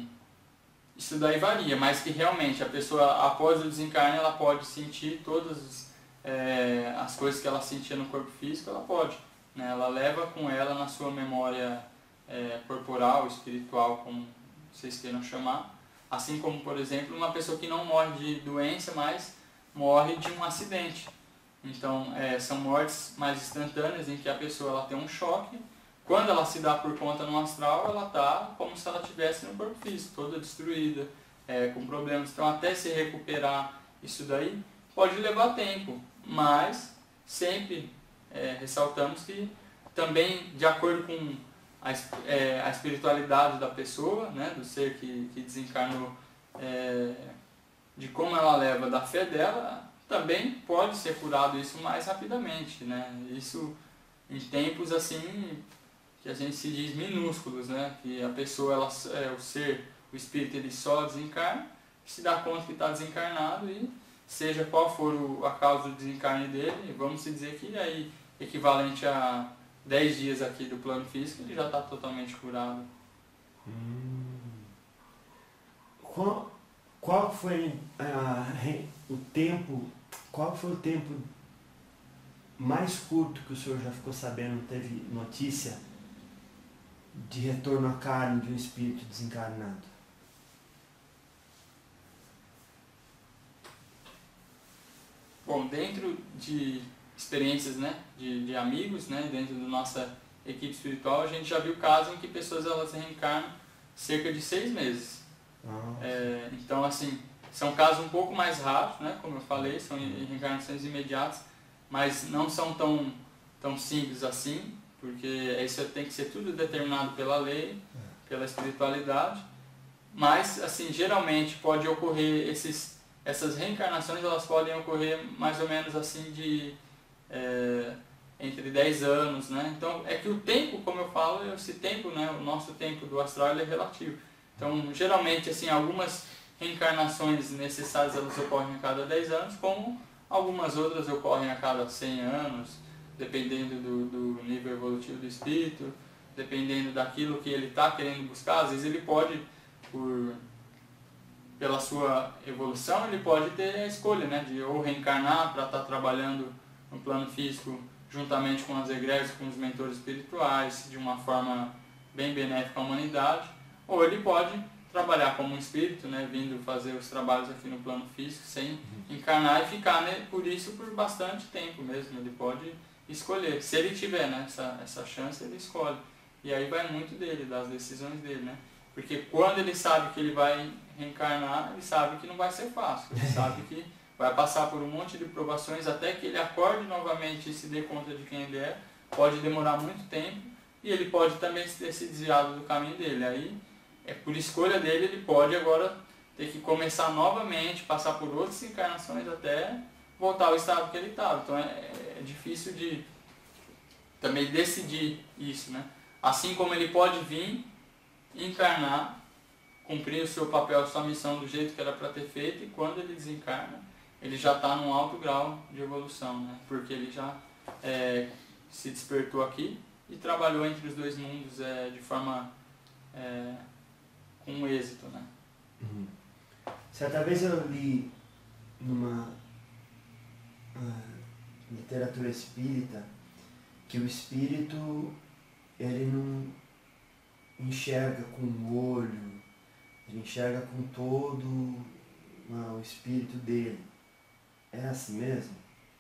isso daí varia, mas que realmente a pessoa após o desencarne ela pode sentir todas é, as coisas que ela sentia no corpo físico, ela pode, né? Ela leva com ela na sua memória é, corporal, espiritual, como vocês queiram chamar, assim como, por exemplo, uma pessoa que não morre de doença, mas morre de um acidente. Então, é, são mortes mais instantâneas em que a pessoa ela tem um choque. Quando ela se dá por conta no astral, ela está como se ela estivesse no corpo físico, toda destruída, é, com problemas. Então, até se recuperar isso daí, pode levar tempo, mas sempre é, ressaltamos que também, de acordo com a, é, a espiritualidade da pessoa, né, do ser que, que desencarnou, é, de como ela leva da fé dela, também pode ser curado isso mais rapidamente, né? Isso em tempos assim que a gente se diz minúsculos, né? Que a pessoa, ela, é, o ser, o espírito, ele só desencarna, se dá conta que está desencarnado e seja qual for o, a causa do desencarne dele, vamos dizer que aí equivalente a dez dias aqui do plano físico, ele já está totalmente curado. Hum. Qual, qual foi a, o tempo, qual foi o tempo mais curto que o senhor já ficou sabendo, teve notícia de retorno à carne de um espírito desencarnado? Bom, dentro de experiências, né, de, de amigos, né, dentro da nossa equipe espiritual, a gente já viu casos em que pessoas elas reencarnam cerca de seis meses. Ah. É, então, assim, são casos um pouco mais raros, né, como eu falei, são reencarnações imediatas, mas não são tão, tão simples assim, porque isso tem que ser tudo determinado pela lei, pela espiritualidade, mas assim, geralmente pode ocorrer esses, essas reencarnações, elas podem ocorrer mais ou menos assim de é, entre dez anos, né? Então é que o tempo, como eu falo, esse tempo, né, o nosso tempo do astral ele é relativo. Então geralmente assim, algumas reencarnações necessárias elas ocorrem a cada dez anos, como algumas outras ocorrem a cada cem anos, dependendo do, do nível evolutivo do espírito, dependendo daquilo que ele está querendo buscar. Às vezes ele pode, por, pela sua evolução, ele pode ter a escolha, né, de ou reencarnar para estar trabalhando no plano físico juntamente com as egrégias, com os mentores espirituais, de uma forma bem benéfica à humanidade, ou ele pode trabalhar como um espírito, né, vindo fazer os trabalhos aqui no plano físico, sem encarnar e ficar, né, por isso por bastante tempo mesmo. Ele pode escolher, se ele tiver, né, essa, essa chance, ele escolhe. E aí vai muito dele, das decisões dele, né? Porque quando ele sabe que ele vai reencarnar, ele sabe que não vai ser fácil, ele sabe que vai passar por um monte de provações até que ele acorde novamente e se dê conta de quem ele é. Pode demorar muito tempo e ele pode também ter se desviado do caminho dele. Aí, é por escolha dele, ele pode agora ter que começar novamente, passar por outras encarnações até voltar ao estado que ele estava. Então é, é difícil de também decidir isso, né? Assim como ele pode vir, encarnar, cumprir o seu papel, a sua missão do jeito que era para ter feito, e quando ele desencarna, ele já está num alto grau de evolução, né? Porque ele já é, se despertou aqui e trabalhou entre os dois mundos é, de forma é, com êxito, né? Uhum. Certa vez eu li numa uh, literatura espírita que o espírito ele não enxerga com o olho, ele enxerga com todo uh, o espírito dele. É assim mesmo?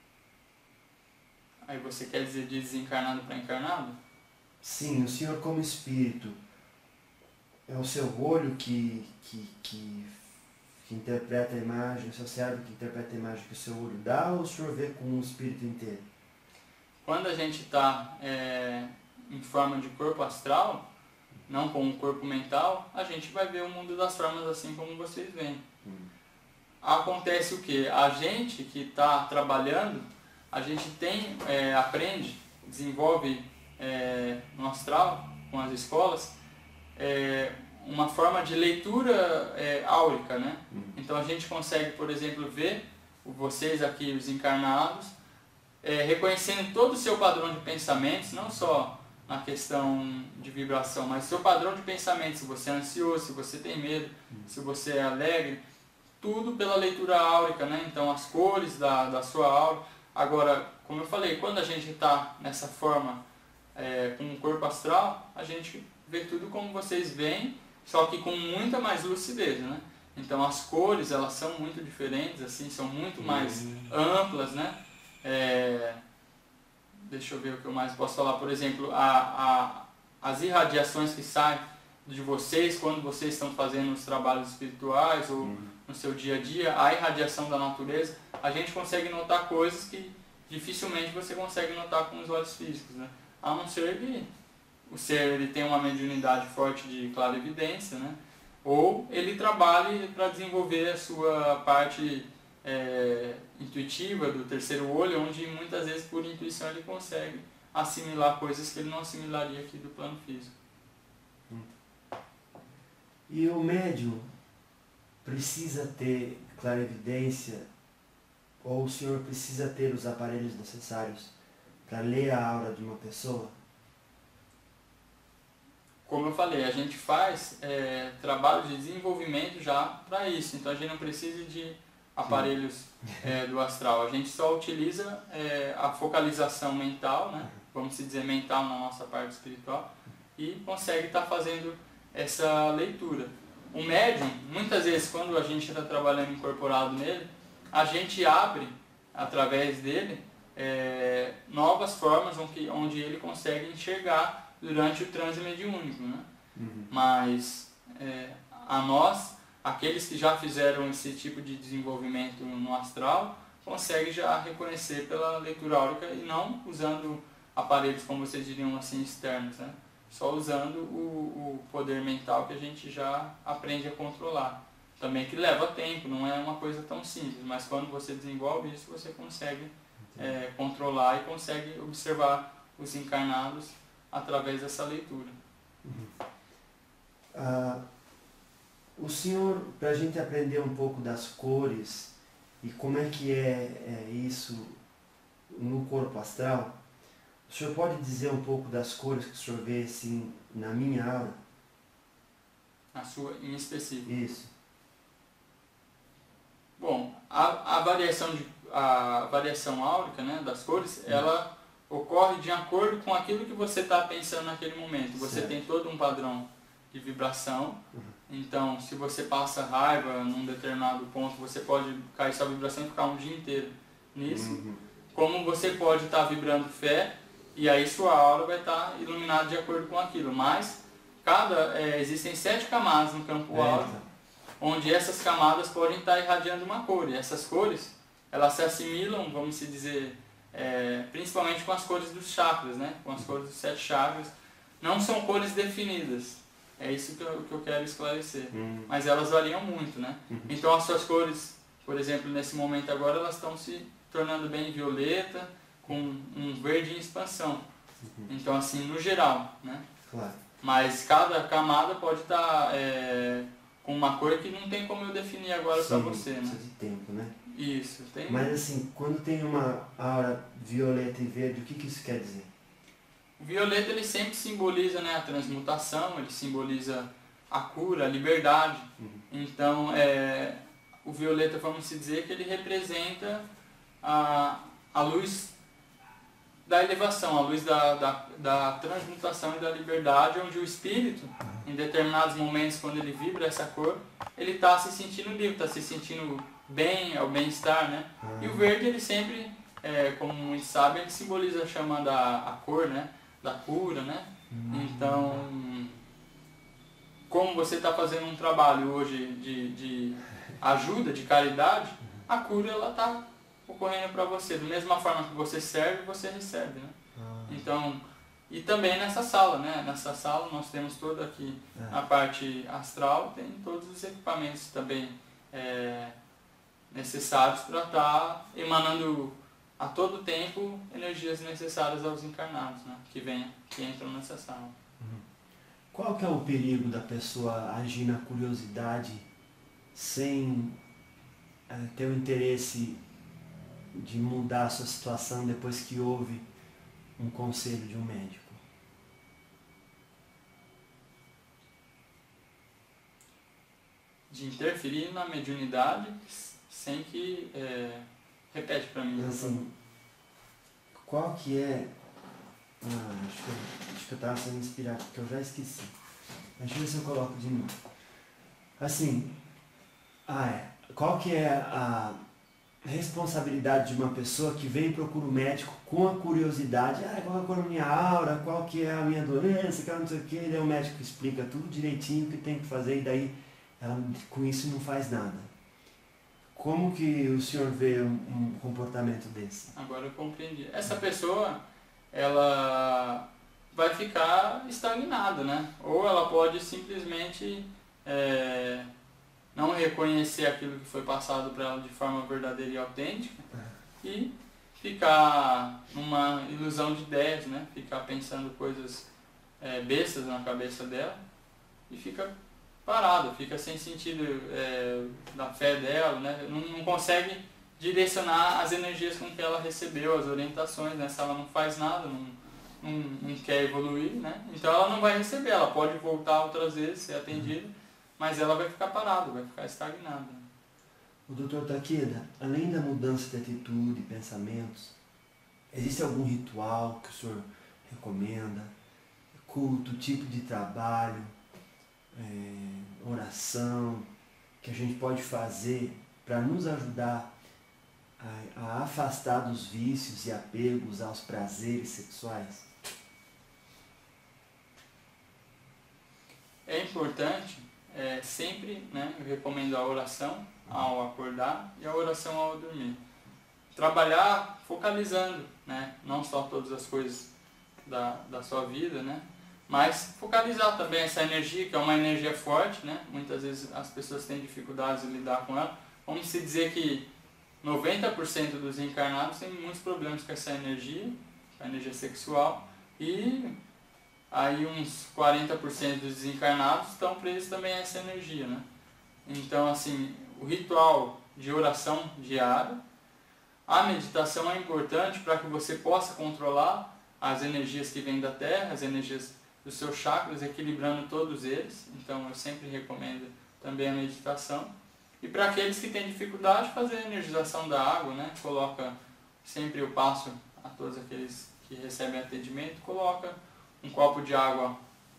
Aí você quer dizer de desencarnado para encarnado? Sim, o senhor como espírito, é o seu olho que, que, que, que interpreta a imagem, o seu cérebro que interpreta a imagem que o seu olho dá, ou o senhor vê com o espírito inteiro? Quando a gente está é, em forma de corpo astral, não com um corpo mental, a gente vai ver o mundo das formas assim como vocês veem. Hum. Acontece o que? A gente que está trabalhando, a gente tem, é, aprende, desenvolve é, no astral, com as escolas, é, uma forma de leitura é, áurica, né? Hum. Então a gente consegue, por exemplo, ver vocês aqui, os encarnados, é, reconhecendo todo o seu padrão de pensamentos, não só na questão de vibração, mas seu padrão de pensamento, se você é ansioso, se você tem medo, hum. se você é alegre, tudo pela leitura áurica, né? Então as cores da, da sua aura. Agora, como eu falei, quando a gente está nessa forma é, com o corpo astral, a gente vê tudo como vocês veem, só que com muita mais lucidez, né? Então as cores, elas são muito diferentes, assim, são muito mais uhum. amplas, né? É, deixa eu ver o que eu mais posso falar. Por exemplo, a, a, as irradiações que saem de vocês quando vocês estão fazendo os trabalhos espirituais ou uhum. no seu dia a dia, a irradiação da natureza, a gente consegue notar coisas que dificilmente você consegue notar com os olhos físicos, né? A não ser que o ser ele tem uma mediunidade forte de clarividência, né? Ou ele trabalhe para desenvolver a sua parte é, intuitiva do terceiro olho, onde muitas vezes por intuição ele consegue assimilar coisas que ele não assimilaria aqui do plano físico. E o médium precisa ter clarividência, ou o senhor precisa ter os aparelhos necessários para ler a aura de uma pessoa? Como eu falei, a gente faz é, trabalho de desenvolvimento já para isso, então a gente não precisa de aparelhos é, do astral, a gente só utiliza é, a focalização mental, né? Vamos dizer mental na nossa parte espiritual, e consegue estar tá fazendo essa leitura. O médium, muitas vezes quando a gente está trabalhando incorporado nele, a gente abre, através dele, é, novas formas onde, onde ele consegue enxergar durante o transe mediúnico, né? Uhum. Mas é, a nós, aqueles que já fizeram esse tipo de desenvolvimento no astral, conseguem já reconhecer pela leitura áurica e não usando aparelhos, como vocês diriam assim, externos, né? Só usando o, o poder mental que a gente já aprende a controlar. Também que leva tempo, não é uma coisa tão simples, mas quando você desenvolve isso, você consegue é, controlar e consegue observar os encarnados através dessa leitura. Uhum. Ah, o senhor, para a gente aprender um pouco das cores e como é que é, é isso no corpo astral, o senhor pode dizer um pouco das cores que o senhor vê assim na minha aura? Na sua em específico? Isso. Bom, a, a, variação, de, a variação áurica, né, das cores, uhum. ela ocorre de acordo com aquilo que você está pensando naquele momento. Você certo. Tem todo um padrão de vibração, uhum. Então se você passa raiva num determinado ponto, você pode cair sua vibração e ficar um dia inteiro nisso. Uhum. Como você pode estar tá vibrando fé, e aí sua aura vai estar tá iluminada de acordo com aquilo. Mas cada, é, existem sete camadas no campo é, áurico, então. Onde essas camadas podem estar irradiando uma cor. E essas cores, elas se assimilam, vamos se dizer, é, principalmente com as cores dos chakras, né? Com as cores dos sete chakras. Não são cores definidas. É isso que eu, que eu quero esclarecer. Uhum. Mas elas variam muito, né? Uhum. Então as suas cores, por exemplo, nesse momento agora, elas estão se tornando bem violeta, com um verde em expansão. Uhum. Então assim, no geral, né? Claro. Mas cada camada pode estar... É, com uma cor que não tem como eu definir agora para você, né? Precisa de tempo, né? Isso, tem. Mas assim, quando tem uma aura violeta e verde, o que, que isso quer dizer? O violeta ele sempre simboliza, né, a transmutação, ele simboliza a cura, a liberdade. Uhum. Então, é, o violeta, vamos dizer que ele representa a, a luz da elevação, a luz da, da, da transmutação e da liberdade, onde o espírito, em determinados momentos, quando ele vibra essa cor, ele está se sentindo livre, está se sentindo bem, é o bem-estar, né? E o verde, ele sempre, é, como muitos sabem, ele simboliza a chama da a cor, né? Da cura, né? Então, como você está fazendo um trabalho hoje de, de ajuda, de caridade, a cura, ela está ocorrendo para você. Da mesma forma que você serve, você recebe, né? Então, e também nessa sala, né? Nessa sala nós temos toda aqui é. a parte astral, tem todos os equipamentos também é, necessários para estar tá emanando a todo tempo energias necessárias aos encarnados, né? Que vem, que entram nessa sala. Uhum. Qual que é o perigo da pessoa agir na curiosidade sem é, ter o interesse de mudar a sua situação depois que houve um conselho de um médico? De interferir na mediunidade sem que... É, repete para mim. Assim, qual que é... Ah, acho que eu, acho que eu estava sendo inspirado, porque eu já esqueci. Deixa eu ver se eu coloco de novo. Assim, ah é, qual que é a responsabilidade de uma pessoa que vem e procura o médico com a curiosidade, ah, qual é a minha aura, qual que é a minha doença, qual não sei o que, daí o médico explica tudo direitinho o que tem que fazer e daí ela com isso não faz nada. Como que o senhor vê um, um comportamento desse? Agora eu compreendi. Essa pessoa, ela vai ficar estagnada, né? Ou ela pode simplesmente é, não reconhecer aquilo que foi passado para ela de forma verdadeira e autêntica é. e ficar numa ilusão de ideias, né? Ficar pensando coisas é, bestas na cabeça dela e fica parada, fica sem sentido é, da fé dela, né? Não, não consegue direcionar as energias com que ela recebeu, as orientações, né? Se ela não faz nada, não, não, não quer evoluir, né? Então ela não vai receber, ela pode voltar outras vezes, ser atendida, mas ela vai ficar parada, vai ficar estagnada. O doutor Takeda, além da mudança de atitude e pensamentos, existe algum ritual que o senhor recomenda? Culto, tipo de trabalho, é, oração, que a gente pode fazer para nos ajudar a, a afastar dos vícios e apegos aos prazeres sexuais? É importante, é, sempre, né, eu recomendo a oração ao acordar e a oração ao dormir. Trabalhar focalizando, né, não só todas as coisas da, da sua vida, né? Mas focalizar também essa energia, que é uma energia forte, né? Muitas vezes as pessoas têm dificuldades de lidar com ela. Vamos se dizer que noventa por cento dos encarnados têm muitos problemas com essa energia, a energia sexual, e aí uns quarenta por cento dos desencarnados estão presos também a essa energia, né? Então, assim, o ritual de oração diária, a meditação é importante para que você possa controlar as energias que vêm da Terra, as energias dos seus chakras, equilibrando todos eles. Então, eu sempre recomendo também a meditação. E para aqueles que têm dificuldade, fazer a energização da água, né? Coloca, sempre eu passo a todos aqueles que recebem atendimento, coloca um copo de água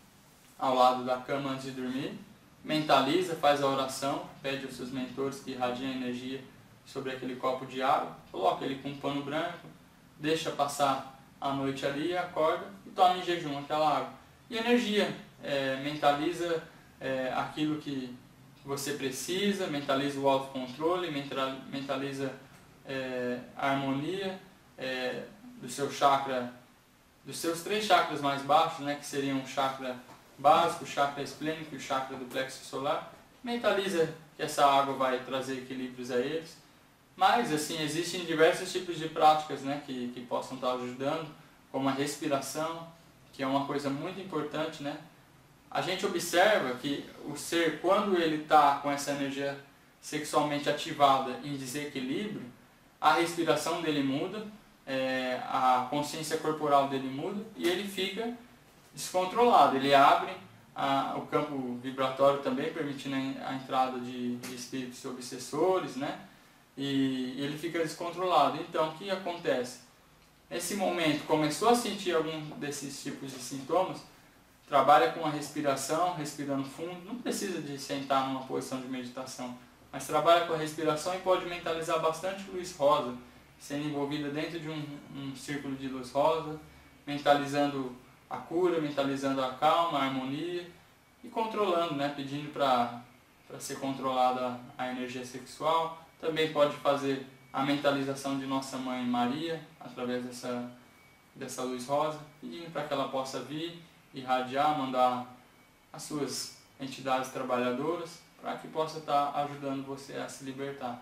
ao lado da cama antes de dormir, mentaliza, faz a oração, pede aos seus mentores que irradiem a energia sobre aquele copo de água, coloca ele com um pano branco, deixa passar a noite ali, acorda e toma em jejum aquela água. E energia, é, mentaliza é, aquilo que você precisa, mentaliza o autocontrole, mentaliza é, a harmonia é, do seu chakra, dos seus três chakras mais baixos, né, que seriam o chakra básico, o chakra esplênico e o chakra do plexo solar. Mentaliza que essa água vai trazer equilíbrios a eles. Mas, assim, existem diversos tipos de práticas, né, que, que possam estar ajudando, como a respiração, que é uma coisa muito importante, né? A gente observa que o ser, quando ele está com essa energia sexualmente ativada em desequilíbrio, a respiração dele muda, é, a consciência corporal dele muda e ele fica descontrolado. Ele abre a, o campo vibratório também, permitindo a entrada de, de espíritos obsessores, né? E, e ele fica descontrolado. Então, o que acontece? Nesse momento, começou a sentir algum desses tipos de sintomas, trabalha com a respiração, respirando fundo, não precisa de sentar numa posição de meditação, mas trabalha com a respiração e pode mentalizar bastante luz rosa, sendo envolvida dentro de um, um círculo de luz rosa, mentalizando a cura, mentalizando a calma, a harmonia e controlando, né, pedindo para para ser controlada a energia sexual. Também pode fazer a mentalização de Nossa Mãe Maria, através dessa, dessa luz rosa, pedindo para que ela possa vir, irradiar, mandar as suas entidades trabalhadoras, para que possa estar ajudando você a se libertar.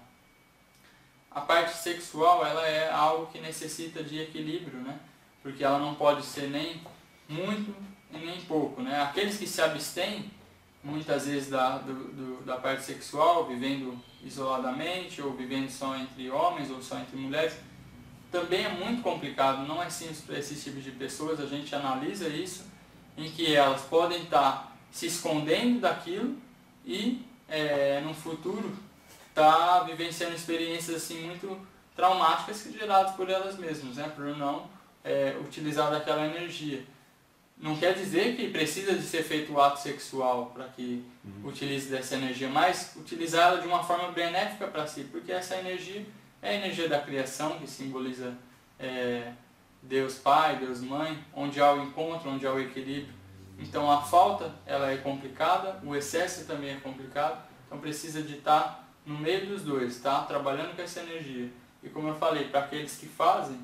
A parte sexual, ela é algo que necessita de equilíbrio, né? Porque ela não pode ser nem muito e nem pouco, né? Aqueles que se abstêm, muitas vezes, da, do, do, da parte sexual, vivendo isoladamente, ou vivendo só entre homens, ou só entre mulheres, também é muito complicado, não é simples para esses tipos de pessoas. A gente analisa isso, em que elas podem estar se escondendo daquilo e, é, no futuro, estar vivenciando experiências assim, muito traumáticas geradas por elas mesmas, né? Por não é, utilizar daquela energia. Não quer dizer que precisa de ser feito o ato sexual para que uhum. utilize dessa energia, mas utilizá-la de uma forma benéfica para si, porque essa energia é a energia da criação, que simboliza é, Deus Pai, Deus Mãe, onde há o encontro, onde há o equilíbrio. Então a falta, ela é complicada, o excesso também é complicado, então precisa de estar no meio dos dois, tá? Trabalhando com essa energia. E como eu falei, para aqueles que fazem,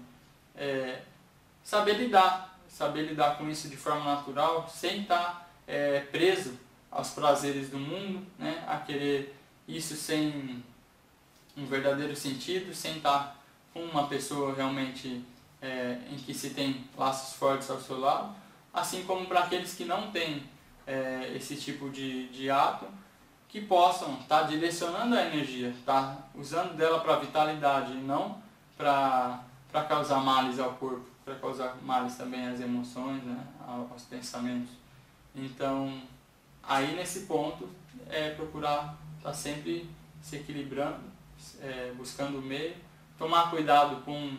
é, saber lidar, saber lidar com isso de forma natural, sem estar é, preso aos prazeres do mundo, né? A querer isso sem um verdadeiro sentido, sem estar com uma pessoa realmente é, em que se tem laços fortes ao seu lado, assim como para aqueles que não têm é, esse tipo de, de ato, que possam estar direcionando a energia, estar usando dela para a vitalidade e não para para causar males ao corpo, para causar males também às emoções, né, aos pensamentos. Então, aí nesse ponto, é procurar estar sempre se equilibrando, é, buscando o meio, tomar cuidado com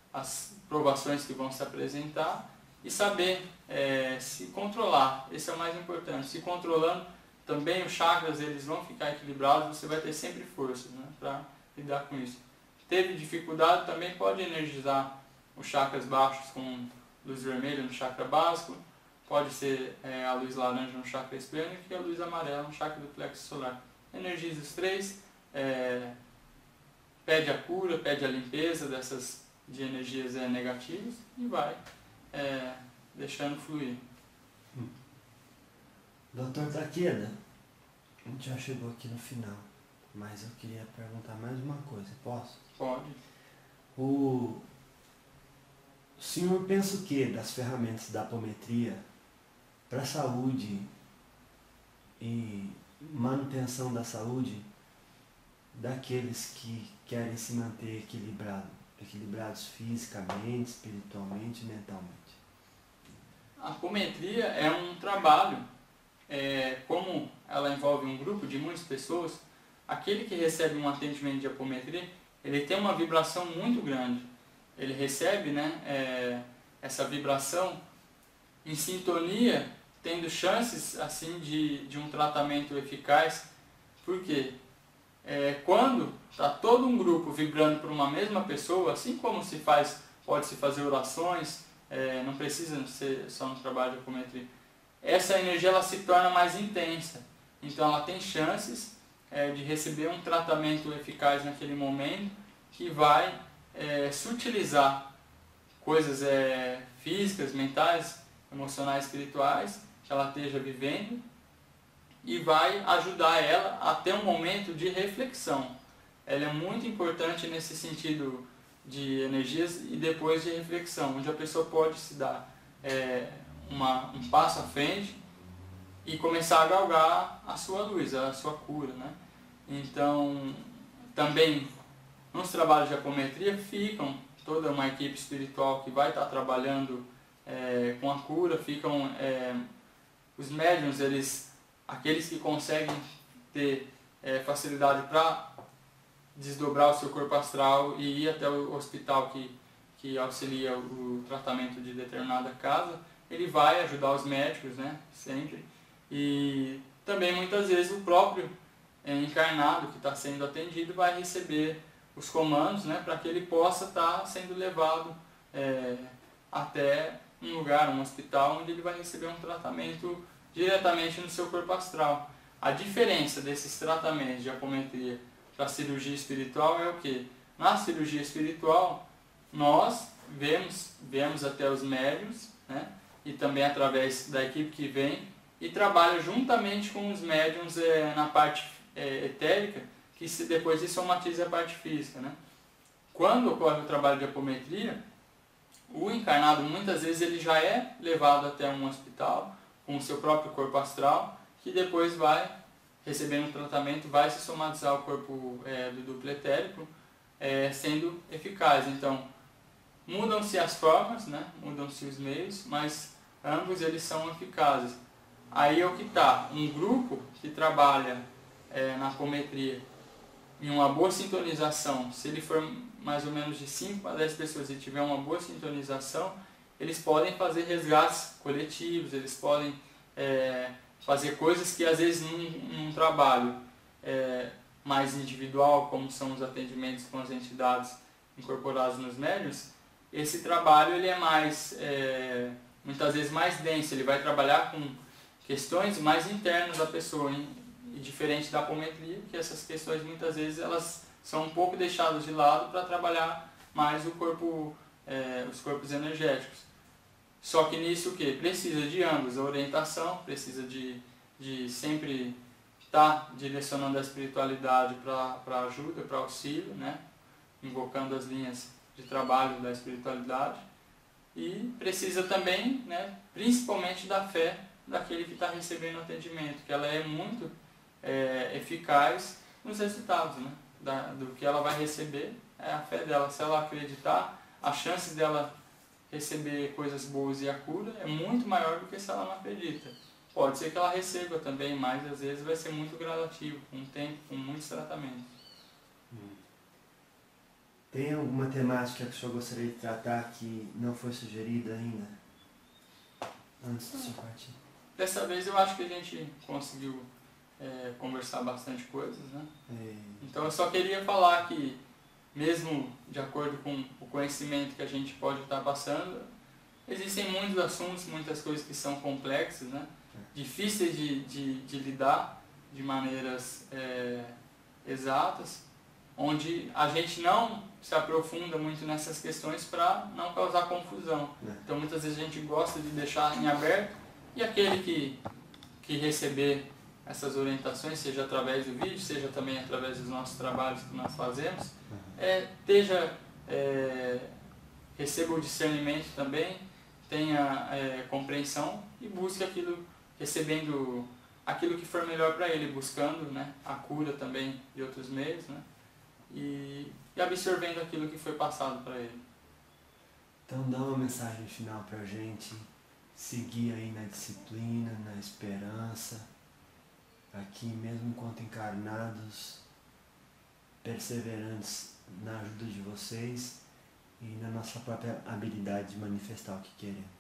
as provações que vão se apresentar e saber é, se controlar. Esse é o mais importante. Se controlando, também os chakras eles vão ficar equilibrados, você vai ter sempre força, né, para lidar com isso. Teve dificuldade, também pode energizar os chakras baixos com luz vermelha no chakra básico, pode ser é, a luz laranja no chakra esplênico e a luz amarela no chakra do plexo solar. Energiza os três, é, pede a cura, pede a limpeza dessas de energias é, negativas e vai é, deixando fluir. doutor Takeda, a gente já chegou aqui no final, mas eu queria perguntar mais uma coisa, posso? Pode. O, o senhor pensa o que das ferramentas da apometria para a saúde e manutenção da saúde daqueles que querem se manter equilibrado, equilibrados fisicamente, espiritualmente e mentalmente? A apometria é um trabalho, é, como ela envolve um grupo de muitas pessoas, aquele que recebe um atendimento de apometria, ele tem uma vibração muito grande. Ele recebe, né, é, essa vibração em sintonia, tendo chances assim de, de um tratamento eficaz. Por quê? É, quando está todo um grupo vibrando por uma mesma pessoa, assim como se faz, pode-se fazer orações, é, não precisa ser só no trabalho de apometria, essa energia ela se torna mais intensa. Então ela tem chances é, de receber um tratamento eficaz naquele momento, que vai é, sutilizar coisas é, físicas, mentais, emocionais, espirituais, que ela esteja vivendo, e vai ajudar ela a ter um momento de reflexão. Ela é muito importante nesse sentido de energias e depois de reflexão, onde a pessoa pode se dar é, uma, um passo à frente e começar a galgar a sua luz, a sua cura, né? Então, também nos trabalhos de apometria ficam toda uma equipe espiritual que vai estar trabalhando é, com a cura, ficam é, os médiuns, eles, aqueles que conseguem ter é, facilidade para desdobrar o seu corpo astral e ir até o hospital que, que auxilia o tratamento de determinada casa, ele vai ajudar os médicos, né, sempre. E também muitas vezes o próprio é, encarnado que está sendo atendido vai receber os comandos, né, para que ele possa estar sendo levado é, até um lugar, um hospital, onde ele vai receber um tratamento diretamente no seu corpo astral. A diferença desses tratamentos de apometria para a cirurgia espiritual é o que? Na cirurgia espiritual, nós vemos, vemos até os médiuns, né, e também através da equipe que vem, e trabalha juntamente com os médiuns é, na parte é, etérica, que se, depois se somatiza a parte física, né? Quando ocorre o trabalho de apometria, o encarnado muitas vezes ele já é levado até um hospital com o seu próprio corpo astral, que depois vai recebendo tratamento, vai se somatizar ao corpo é, do duplo etérico, é, sendo eficaz. Então, mudam-se as formas, né? Mudam-se os meios, mas ambos eles são eficazes. Aí é o que está, um grupo que trabalha é, na apometria em uma boa sintonização, se ele for mais ou menos de cinco a dez pessoas e tiver uma boa sintonização, eles podem fazer resgates coletivos, eles podem é, fazer coisas que às vezes num, num trabalho é, mais individual, como são os atendimentos com as entidades incorporadas nos médiuns, esse trabalho ele é mais, é, muitas vezes mais denso, ele vai trabalhar com questões mais internas da pessoa, hein? E diferente da apometria, que essas questões muitas vezes elas são um pouco deixadas de lado para trabalhar mais o corpo, é, os corpos energéticos. Só que nisso o que? Precisa de ambos, a orientação, precisa de, de sempre estar tá direcionando a espiritualidade para ajuda, para auxílio, né? Invocando as linhas de trabalho da espiritualidade, e precisa também, né, principalmente da fé daquele que está recebendo o atendimento, que ela é muito é, eficaz nos resultados, né, da, do que ela vai receber, é a fé dela. Se ela acreditar, a chance dela receber coisas boas e a cura é muito maior do que se ela não acredita. Pode ser que ela receba também, mas às vezes vai ser muito gradativo, com o tempo, com muitos tratamentos. Hum. Tem alguma temática que o senhor gostaria de tratar que não foi sugerida ainda? Antes do senhor partir. Dessa vez eu acho que a gente conseguiu é, conversar bastante coisas, né? É. Então eu só queria falar que, mesmo de acordo com o conhecimento que a gente pode estar passando, existem muitos assuntos, muitas coisas que são complexas, né? É. Difíceis de, de, de lidar de maneiras é, exatas, onde a gente não se aprofunda muito nessas questões para não causar confusão. É. Então muitas vezes a gente gosta de deixar em aberto, e aquele que, que receber essas orientações, seja através do vídeo, seja também através dos nossos trabalhos que nós fazemos, Uhum. é, esteja, é, receba o discernimento também, tenha é, compreensão e busque aquilo, recebendo aquilo que for melhor para ele, buscando, né, a cura também de outros meios, né, e, e absorvendo aquilo que foi passado para ele. Então dá uma mensagem final pra gente seguir aí na disciplina, na esperança, aqui mesmo enquanto encarnados, perseverantes na ajuda de vocês e na nossa própria habilidade de manifestar o que queremos.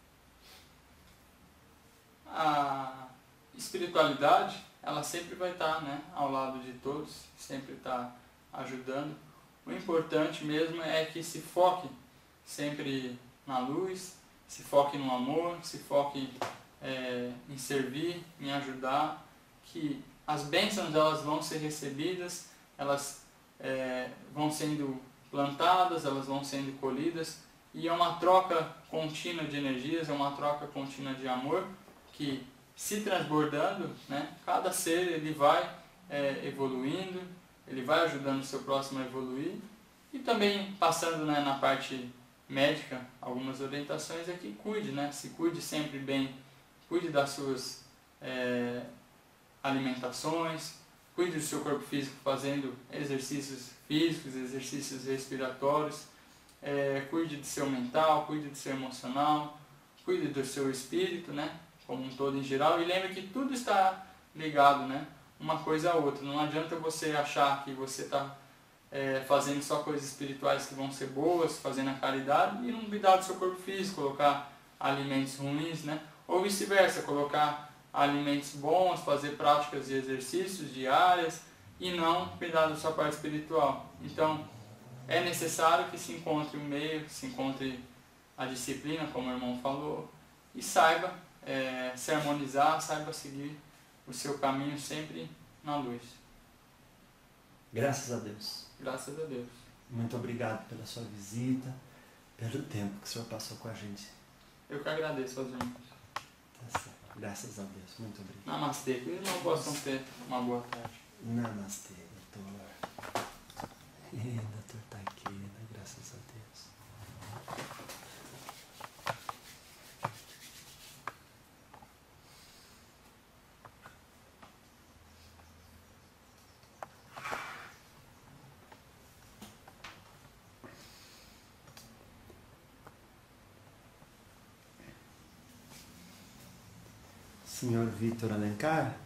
A espiritualidade, ela sempre vai estar, né, ao lado de todos, sempre está ajudando. O importante mesmo é que se foque sempre na luz, se foque no amor, se foque é, em servir, em ajudar, que as bênçãos elas vão ser recebidas, elas é, vão sendo plantadas, elas vão sendo colhidas, e é uma troca contínua de energias, é uma troca contínua de amor, que se transbordando, né, cada ser ele vai é, evoluindo, ele vai ajudando o seu próximo a evoluir, e também passando, né, na parte médica, algumas orientações é que cuide, né, se cuide sempre bem, cuide das suas é, alimentações, cuide do seu corpo físico fazendo exercícios físicos, exercícios respiratórios, é, cuide do seu mental, cuide do seu emocional, cuide do seu espírito, né, como um todo em geral, e lembre que tudo está ligado, né, uma coisa a outra. Não adianta você achar que você está é, fazendo só coisas espirituais que vão ser boas, fazendo a caridade, e não cuidar do seu corpo físico, colocar alimentos ruins, né, ou vice-versa, colocar alimentos bons, fazer práticas de exercícios diárias e não cuidar da sua parte espiritual. Então, é necessário que se encontre um meio, que se encontre a disciplina, como o irmão falou, e saiba é, se harmonizar, saiba seguir o seu caminho sempre na luz. Graças a Deus. Graças a Deus. Muito obrigado pela sua visita, pelo tempo que o senhor passou com a gente. Eu que agradeço aos irmãos. Tá certo. Graças a Deus. Muito obrigado. Namastê. Que os irmãos possam ter uma boa tarde. Namastê, doutor. E doutor Takeda, graças a Deus. Senhor Vitor Alencar,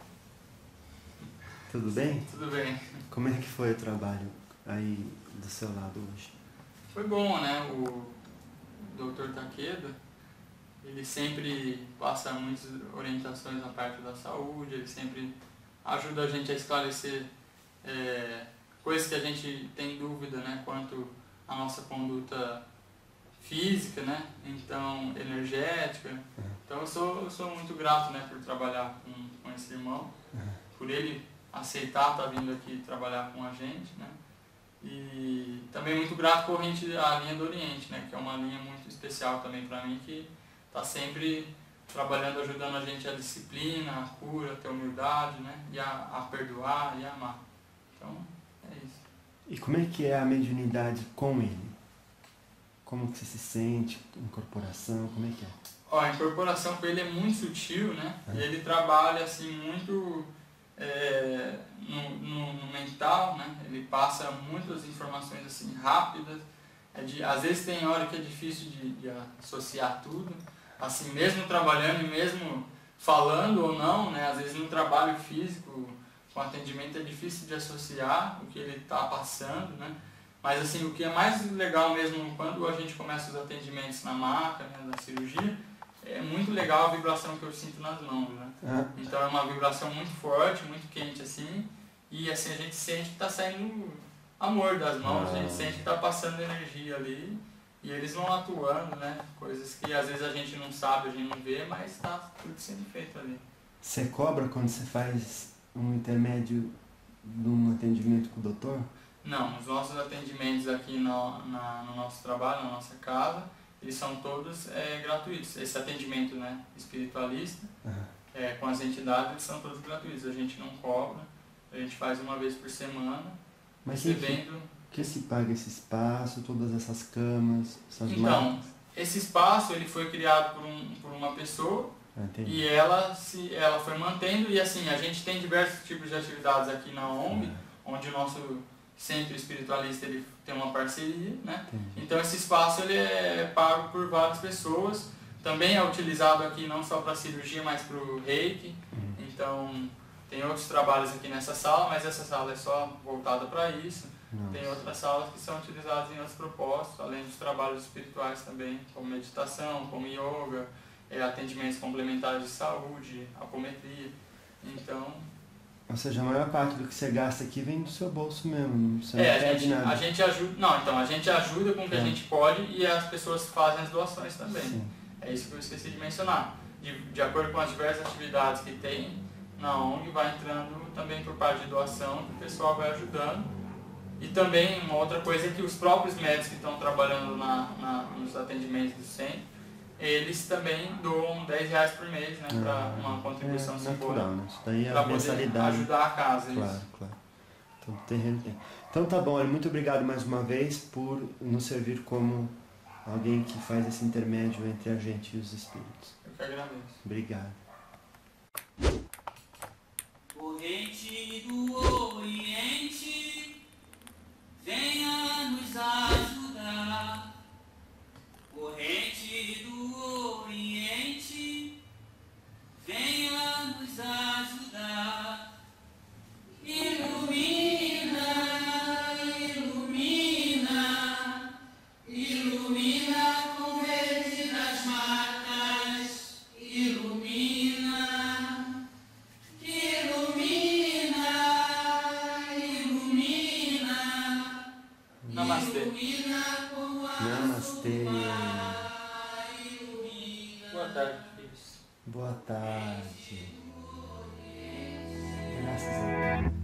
tudo bem? Tudo bem. Como é que foi o trabalho aí do seu lado hoje? Foi bom, né? O doutor Takeda, ele sempre passa muitas orientações na parte da saúde, ele sempre ajuda a gente a esclarecer é, coisas que a gente tem dúvida, né? Quanto à nossa conduta física, né? Então, energética. Uhum. Então eu sou, eu sou muito grato, né, por trabalhar com, com esse irmão, Uhum. por ele aceitar estar vindo aqui trabalhar com a gente, né? E também muito grato por a gente, a linha do Oriente, né, que é uma linha muito especial também para mim, que está sempre trabalhando, ajudando a gente a disciplina, a cura, a ter humildade, né, e a, a perdoar e a amar. Então, é isso. E como é que é a mediunidade com ele? Como que você se sente? Incorporação, como é que é? Ó, a incorporação com ele é muito sutil, né? É. E ele trabalha assim muito é, no, no, no mental, né? Ele passa muitas informações assim rápidas. É de, às vezes tem hora que é difícil de, de associar tudo. Assim, mesmo trabalhando e mesmo falando ou não, né? Às vezes no trabalho físico, com atendimento, é difícil de associar o que ele está passando, né? Mas assim, o que é mais legal mesmo quando a gente começa os atendimentos na maca, né, da cirurgia, é muito legal a vibração que eu sinto nas mãos, né? Ah. Então é uma vibração muito forte, muito quente assim, e assim a gente sente que está saindo amor das mãos, Ah. a gente sente que está passando energia ali, e eles vão atuando, né? Coisas que às vezes a gente não sabe, a gente não vê, mas está tudo sendo feito ali. Você cobra quando você faz um intermédio num atendimento com o doutor? Não, os nossos atendimentos aqui no, na, no nosso trabalho, na nossa casa, eles são todos é, gratuitos. Esse atendimento, né, espiritualista, Uhum. é, com as entidades, eles são todos gratuitos. A gente não cobra, a gente faz uma vez por semana, Mas recebendo... que se paga esse espaço, todas essas camas, essas Então, macas? esse espaço ele foi criado por, um, por uma pessoa Ah, entendi. e ela, se, ela foi mantendo, e assim, a gente tem diversos tipos de atividades aqui na O N G, Uhum. onde o nosso centro espiritualista ele tem uma parceria, né? Entendi. Então esse espaço ele é pago por várias pessoas, também é utilizado aqui não só para cirurgia, mas para o reiki, Uhum. então tem outros trabalhos aqui nessa sala, mas essa sala é só voltada para isso. Nossa. Tem outras salas que são utilizadas em outros propósitos, além dos trabalhos espirituais também, como meditação, como yoga, é, atendimentos complementares de saúde, apometria. Então, Ou seja, a maior parte do que você gasta aqui vem do seu bolso mesmo, você é, não a perde gente, nada. a gente ajuda, não, então a gente ajuda com o que É. a gente pode e as pessoas fazem as doações também. Sim. É isso que eu esqueci de mencionar. De, de acordo com as diversas atividades que tem na O N G, vai entrando também por parte de doação, que o pessoal vai ajudando. E também uma outra coisa é que os próprios médicos que estão trabalhando na, na, nos atendimentos do centro, eles também doam dez reais por mês, né, para Ah, uma contribuição é simbólica, natural, né? Isso daí é para a poder mensalidade. ajudar a casa. Claro, Isso. claro. Então, o terreno tem. Então tá bom, olha, muito obrigado mais uma vez por nos servir como alguém que faz esse intermédio entre a gente e os espíritos. Eu que agradeço. Obrigado. Corrente do Oriente, venha nos ajudar. Corrente do Oriente, venha nos ajudar. Ilumina, ilumina, ilumina com verde das matas. Ilumina, ilumina, ilumina. Namastê. Ilumina com a Namastê. Boa tarde, filhos. Boa tarde. Graças a Deus.